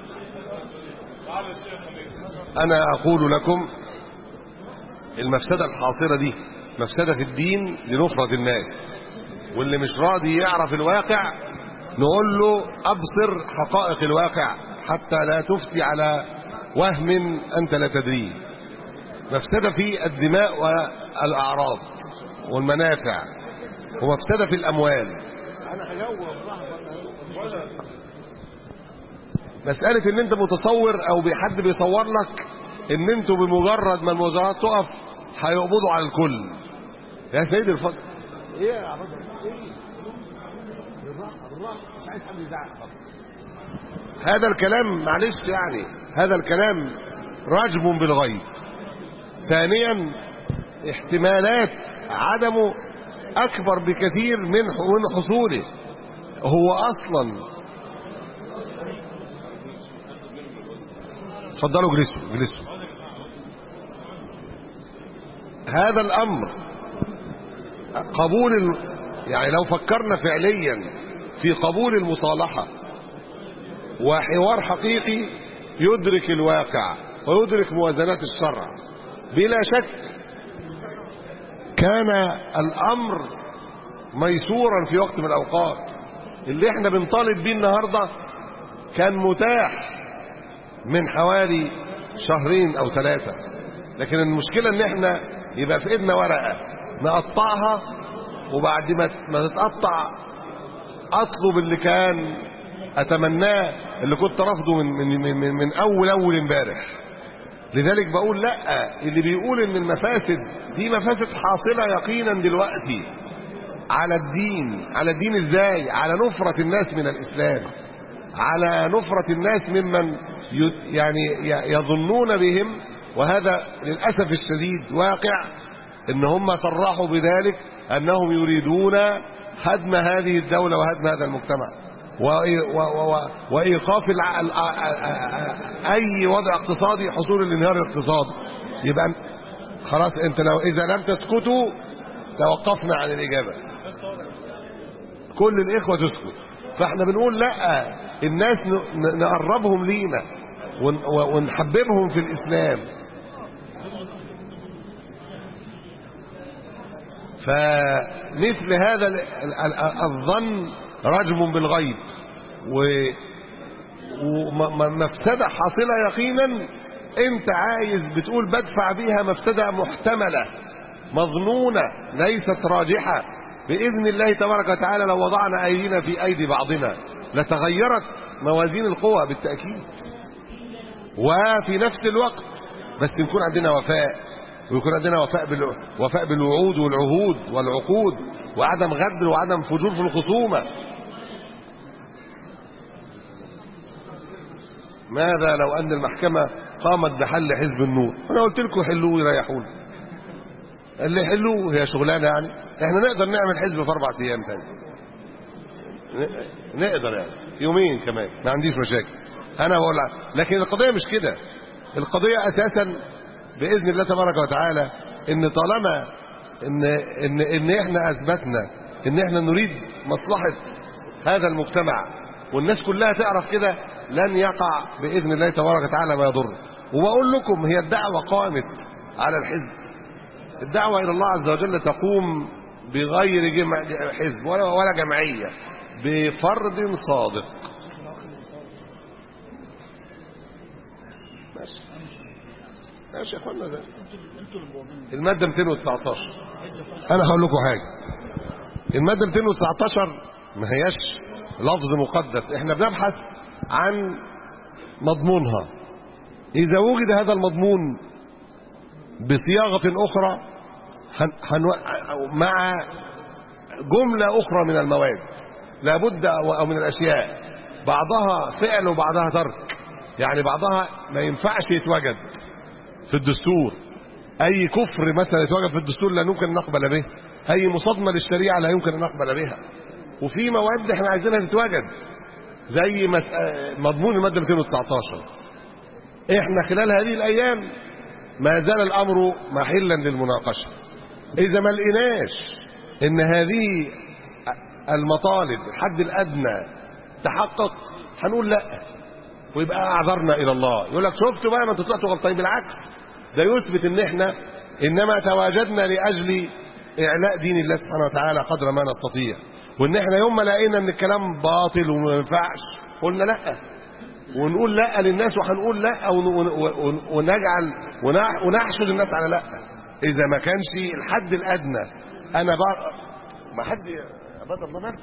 أنا أقول لكم المفسدة الحاصلة دي مفسدة في الدين لنفرة الناس، واللي مش راضي يعرف الواقع نقول له أبصر حقائق الواقع حتى لا تفتي على وهم أنت لا تدريه. مفسدة في الدماء والأعراض والمنافع، ومفسدة في الأموال. مسألة ان انت متصور او بحد بيصور لك ان انتوا بمجرد ما المظاهرات تقف هيقبضوا على الكل. يا سيدي الفضل ايه يا عبد ايه؟ بالراحه بالراحه، مش عايز حد يزعق. هذا الكلام معلش يعني، هذا الكلام رجم بالغيب. ثانيا احتمالات عدمه اكبر بكثير من من حصوله. هو اصلا اتفضلوا اجلسوا اجلسوا. هذا الامر قبول ال... يعني لو فكرنا فعليا في قبول المصالحة وحوار حقيقي يدرك الواقع ويدرك موازنات الشرع. بلا شك كان الأمر ميسورا في وقت من الأوقات. اللي احنا بنطالب بيه النهاردة كان متاح من حوالي شهرين أو ثلاثة، لكن المشكلة ان احنا يبقى في ايدنا ورقة نقطعها، وبعد ما تتقطع اطلب اللي كان اتمناه، اللي كنت رافضه من من من, من اول اول امبارح. لذلك بقول لا، اللي بيقول ان المفاسد دي مفاسد حاصلة يقينا دلوقتي على الدين. على الدين ازاي؟ على نفرة الناس من الاسلام، على نفرة الناس ممن يعني يظنون بهم، وهذا للأسف الشديد واقع، ان هم صرحوا بذلك انهم يريدون هدم هذه الدولة وهدم هذا المجتمع وإيقاف أي وضع اقتصادي، حصول الانهيار الاقتصادي. يبقى خلاص انت لو إذا لم تسكتوا توقفنا عن الإجابة، كل الإخوة تسكت. فاحنا بنقول لا، الناس نقربهم لينا ونحببهم في الإسلام. فمثل هذا الظن رجم بالغيب ومفسدة حاصلة يقينا. انت عايز بتقول بدفع بيها مفسدة محتملة مظنونة ليست راجحة. بإذن الله تبارك وتعالى لو وضعنا أيدينا في أيدي بعضنا لتغيرت موازين القوى بالتأكيد. وفي نفس الوقت بس يكون عندنا وفاء، ويكون عندنا وفاء وفاء بالوعود والعهود والعقود، وعدم غدر وعدم فجور في الخصومة. ماذا لو أن المحكمة قامت بحل حزب النور؟ أنا قلت لكم حلوه ويريحون، اللي حلوه هي شغلانة. يعني احنا نقدر نعمل حزب في أربع أيام تاني، نقدر يعني يومين كمان، ما عنديش مشاكل. أنا بقول لكن القضية مش كده. القضية أساسا بإذن الله تبارك وتعالى إن طالما إن إن إن إحنا أثبتنا إن إحنا نريد مصلحة هذا المجتمع والناس كلها تعرف كده، لن يقع بإذن الله تبارك وتعالى ما يضر. وبقول لكم هي الدعوة قامت على الحزب. الدعوة إلى الله عز وجل تقوم بغير جمع حزب ولا ولا جمعية، بفرد صادق. ماشي ماشي يا اخوانا. ده المادة مئتين وتسعتاشر. أنا هقول لكم حاجة. المادة مئتين وتسعتاشر ما هياش لفظ مقدس، احنا بنبحث عن مضمونها. إذا وجد هذا المضمون بصياغة أخرى هن... مع جملة أخرى من المواد لابد أو من الأشياء، بعضها فعل وبعضها ترك. يعني بعضها ما ينفعش يتوجد في الدستور. أي كفر مثلا يتوجد في الدستور لا يمكن أن نقبل به، أي مصادمة للشريعة لا يمكن أن نقبل بها. وفي مواد احنا عايزينها تتوجد زي مضمون المادة مئتين وتسعتاشر. احنا خلال هذه الأيام ما زال الأمر محلا للمناقشة. إذا ما لقيناش إن هذه المطالب الحد الأدنى تحقق هنقول لا، ويبقى أعذرنا إلى الله. يقول لك شفتوا بقى ما انتوا طلعتوا غلطانين. بالعكس ده يثبت إن احنا إنما تواجدنا لأجل إعلاء دين الله سبحانه وتعالى قدر ما نستطيع، وإن احنا يوم ما لقينا إن الكلام باطل وما ينفعش قلنا لا، ونقول لا للناس، وهنقول لا ونجعل ونحشد الناس على لا. إذا ما كانش الحد الأدنى أنا بقى ما حد أبدا الله مالكم،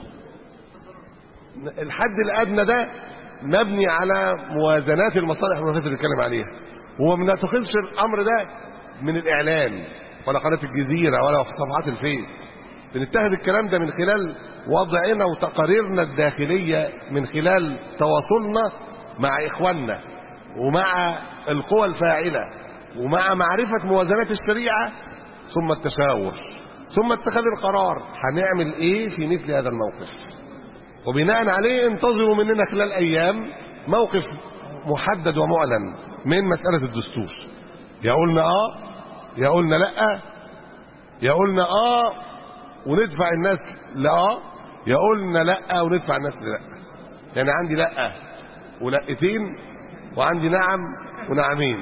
الحد الأدنى ده مبني على موازنات المصالح والمفاسد اللي بنتكلم عليها، وما بنتخذش الأمر ده من الإعلام ولا قناة الجزيرة ولا في صفحات الفيس. بنتخذ الكلام ده من خلال وضعنا وتقاريرنا الداخلية، من خلال تواصلنا مع إخواننا ومع القوى الفاعلة ومع معرفة موازنات الشريعة، ثم التشاور، ثم اتخاذ القرار هنعمل ايه في مثل هذا الموقف. وبناء عليه انتظروا مننا خلال ايام موقف محدد ومعلن من مسألة الدستور. يا قلنا اه يا قلنا لا، يا قلنا اه وندفع الناس لا، يا قلنا لا وندفع الناس لا. يعني عندي لا ولقتين وعندي نعم ونعمين.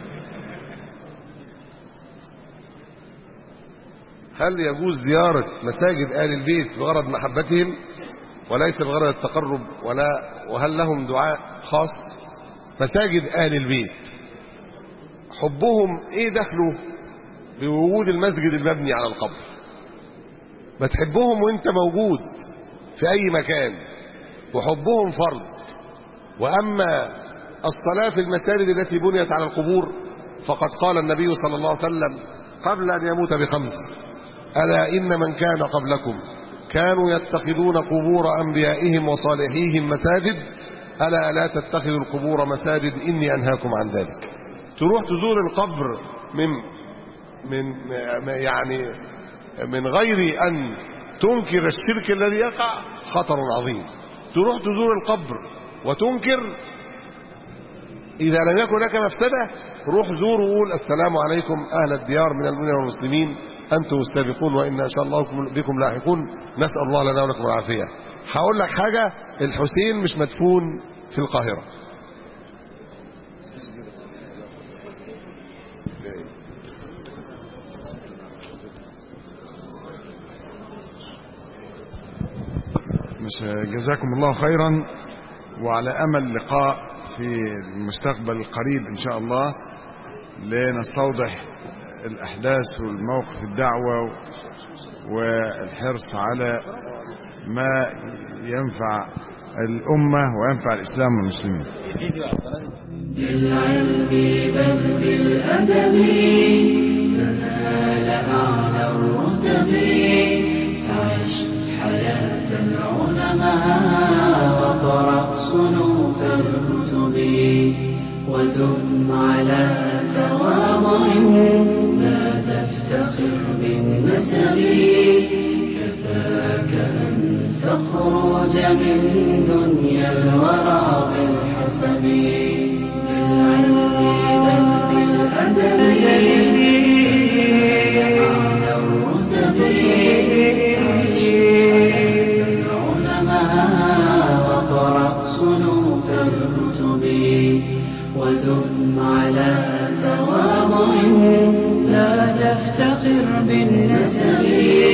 هل يجوز زيارة مساجد آل البيت بغرض محبتهم وليس بغرض التقرب، ولا وهل لهم دعاء خاص؟ مساجد آل البيت حبهم ايه دخله بوجود المسجد المبني على القبر؟ ما تحبهم وانت موجود في اي مكان، وحبهم فرض. واما الصلاة في المساجد التي بنيت على القبور فقد قال النبي صلى الله عليه وسلم قبل ان يموت بخمس: ألا إن من كان قبلكم كانوا يتخذون قبور أنبيائهم وصالحيهم مساجد، ألا لا تتخذوا القبور مساجد إني أنهاكم عن ذلك. تروح تزور القبر من من يعني من غير أن تنكر الشرك الذي يقع خطر عظيم. تروح تزور القبر وتنكر، إذا لم يكن لك مفسدة روح زور وقول: السلام عليكم أهل الديار من المؤمنين والمسلمين، أنتم السابقون وإنا إن شاء الله بكم لاحقون، نسأل الله لنا ولكم العافية. هقول لك حاجة: الحسين مش مدفون في القاهرة. مش جزاكم الله خيرا، وعلى أمل لقاء في المستقبل القريب إن شاء الله لنستوضح الأحداث والموقف الدعوة والحرص على ما ينفع الأمة وينفع الإسلام والمسلمين. بالعلم بل بالأدب تنال أعلى الرتب، فعش حياة العلماء وقرأ صنوف الكتب، ودم على تواضع لا تفتخر بالنسب، كفاك أن تخرج من دنيا الورى بالحسب. بالعلم بل بالأدب أعلى الرتب، عش حياة العلماء وقرأ صنوف الكتب، ودم على تواضع لا تفتخر بالنسب،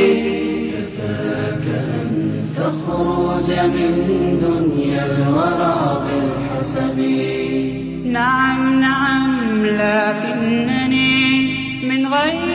كفاك أن تخرج من دنيا الورى بالحسب. نعم نعم لكنني من غير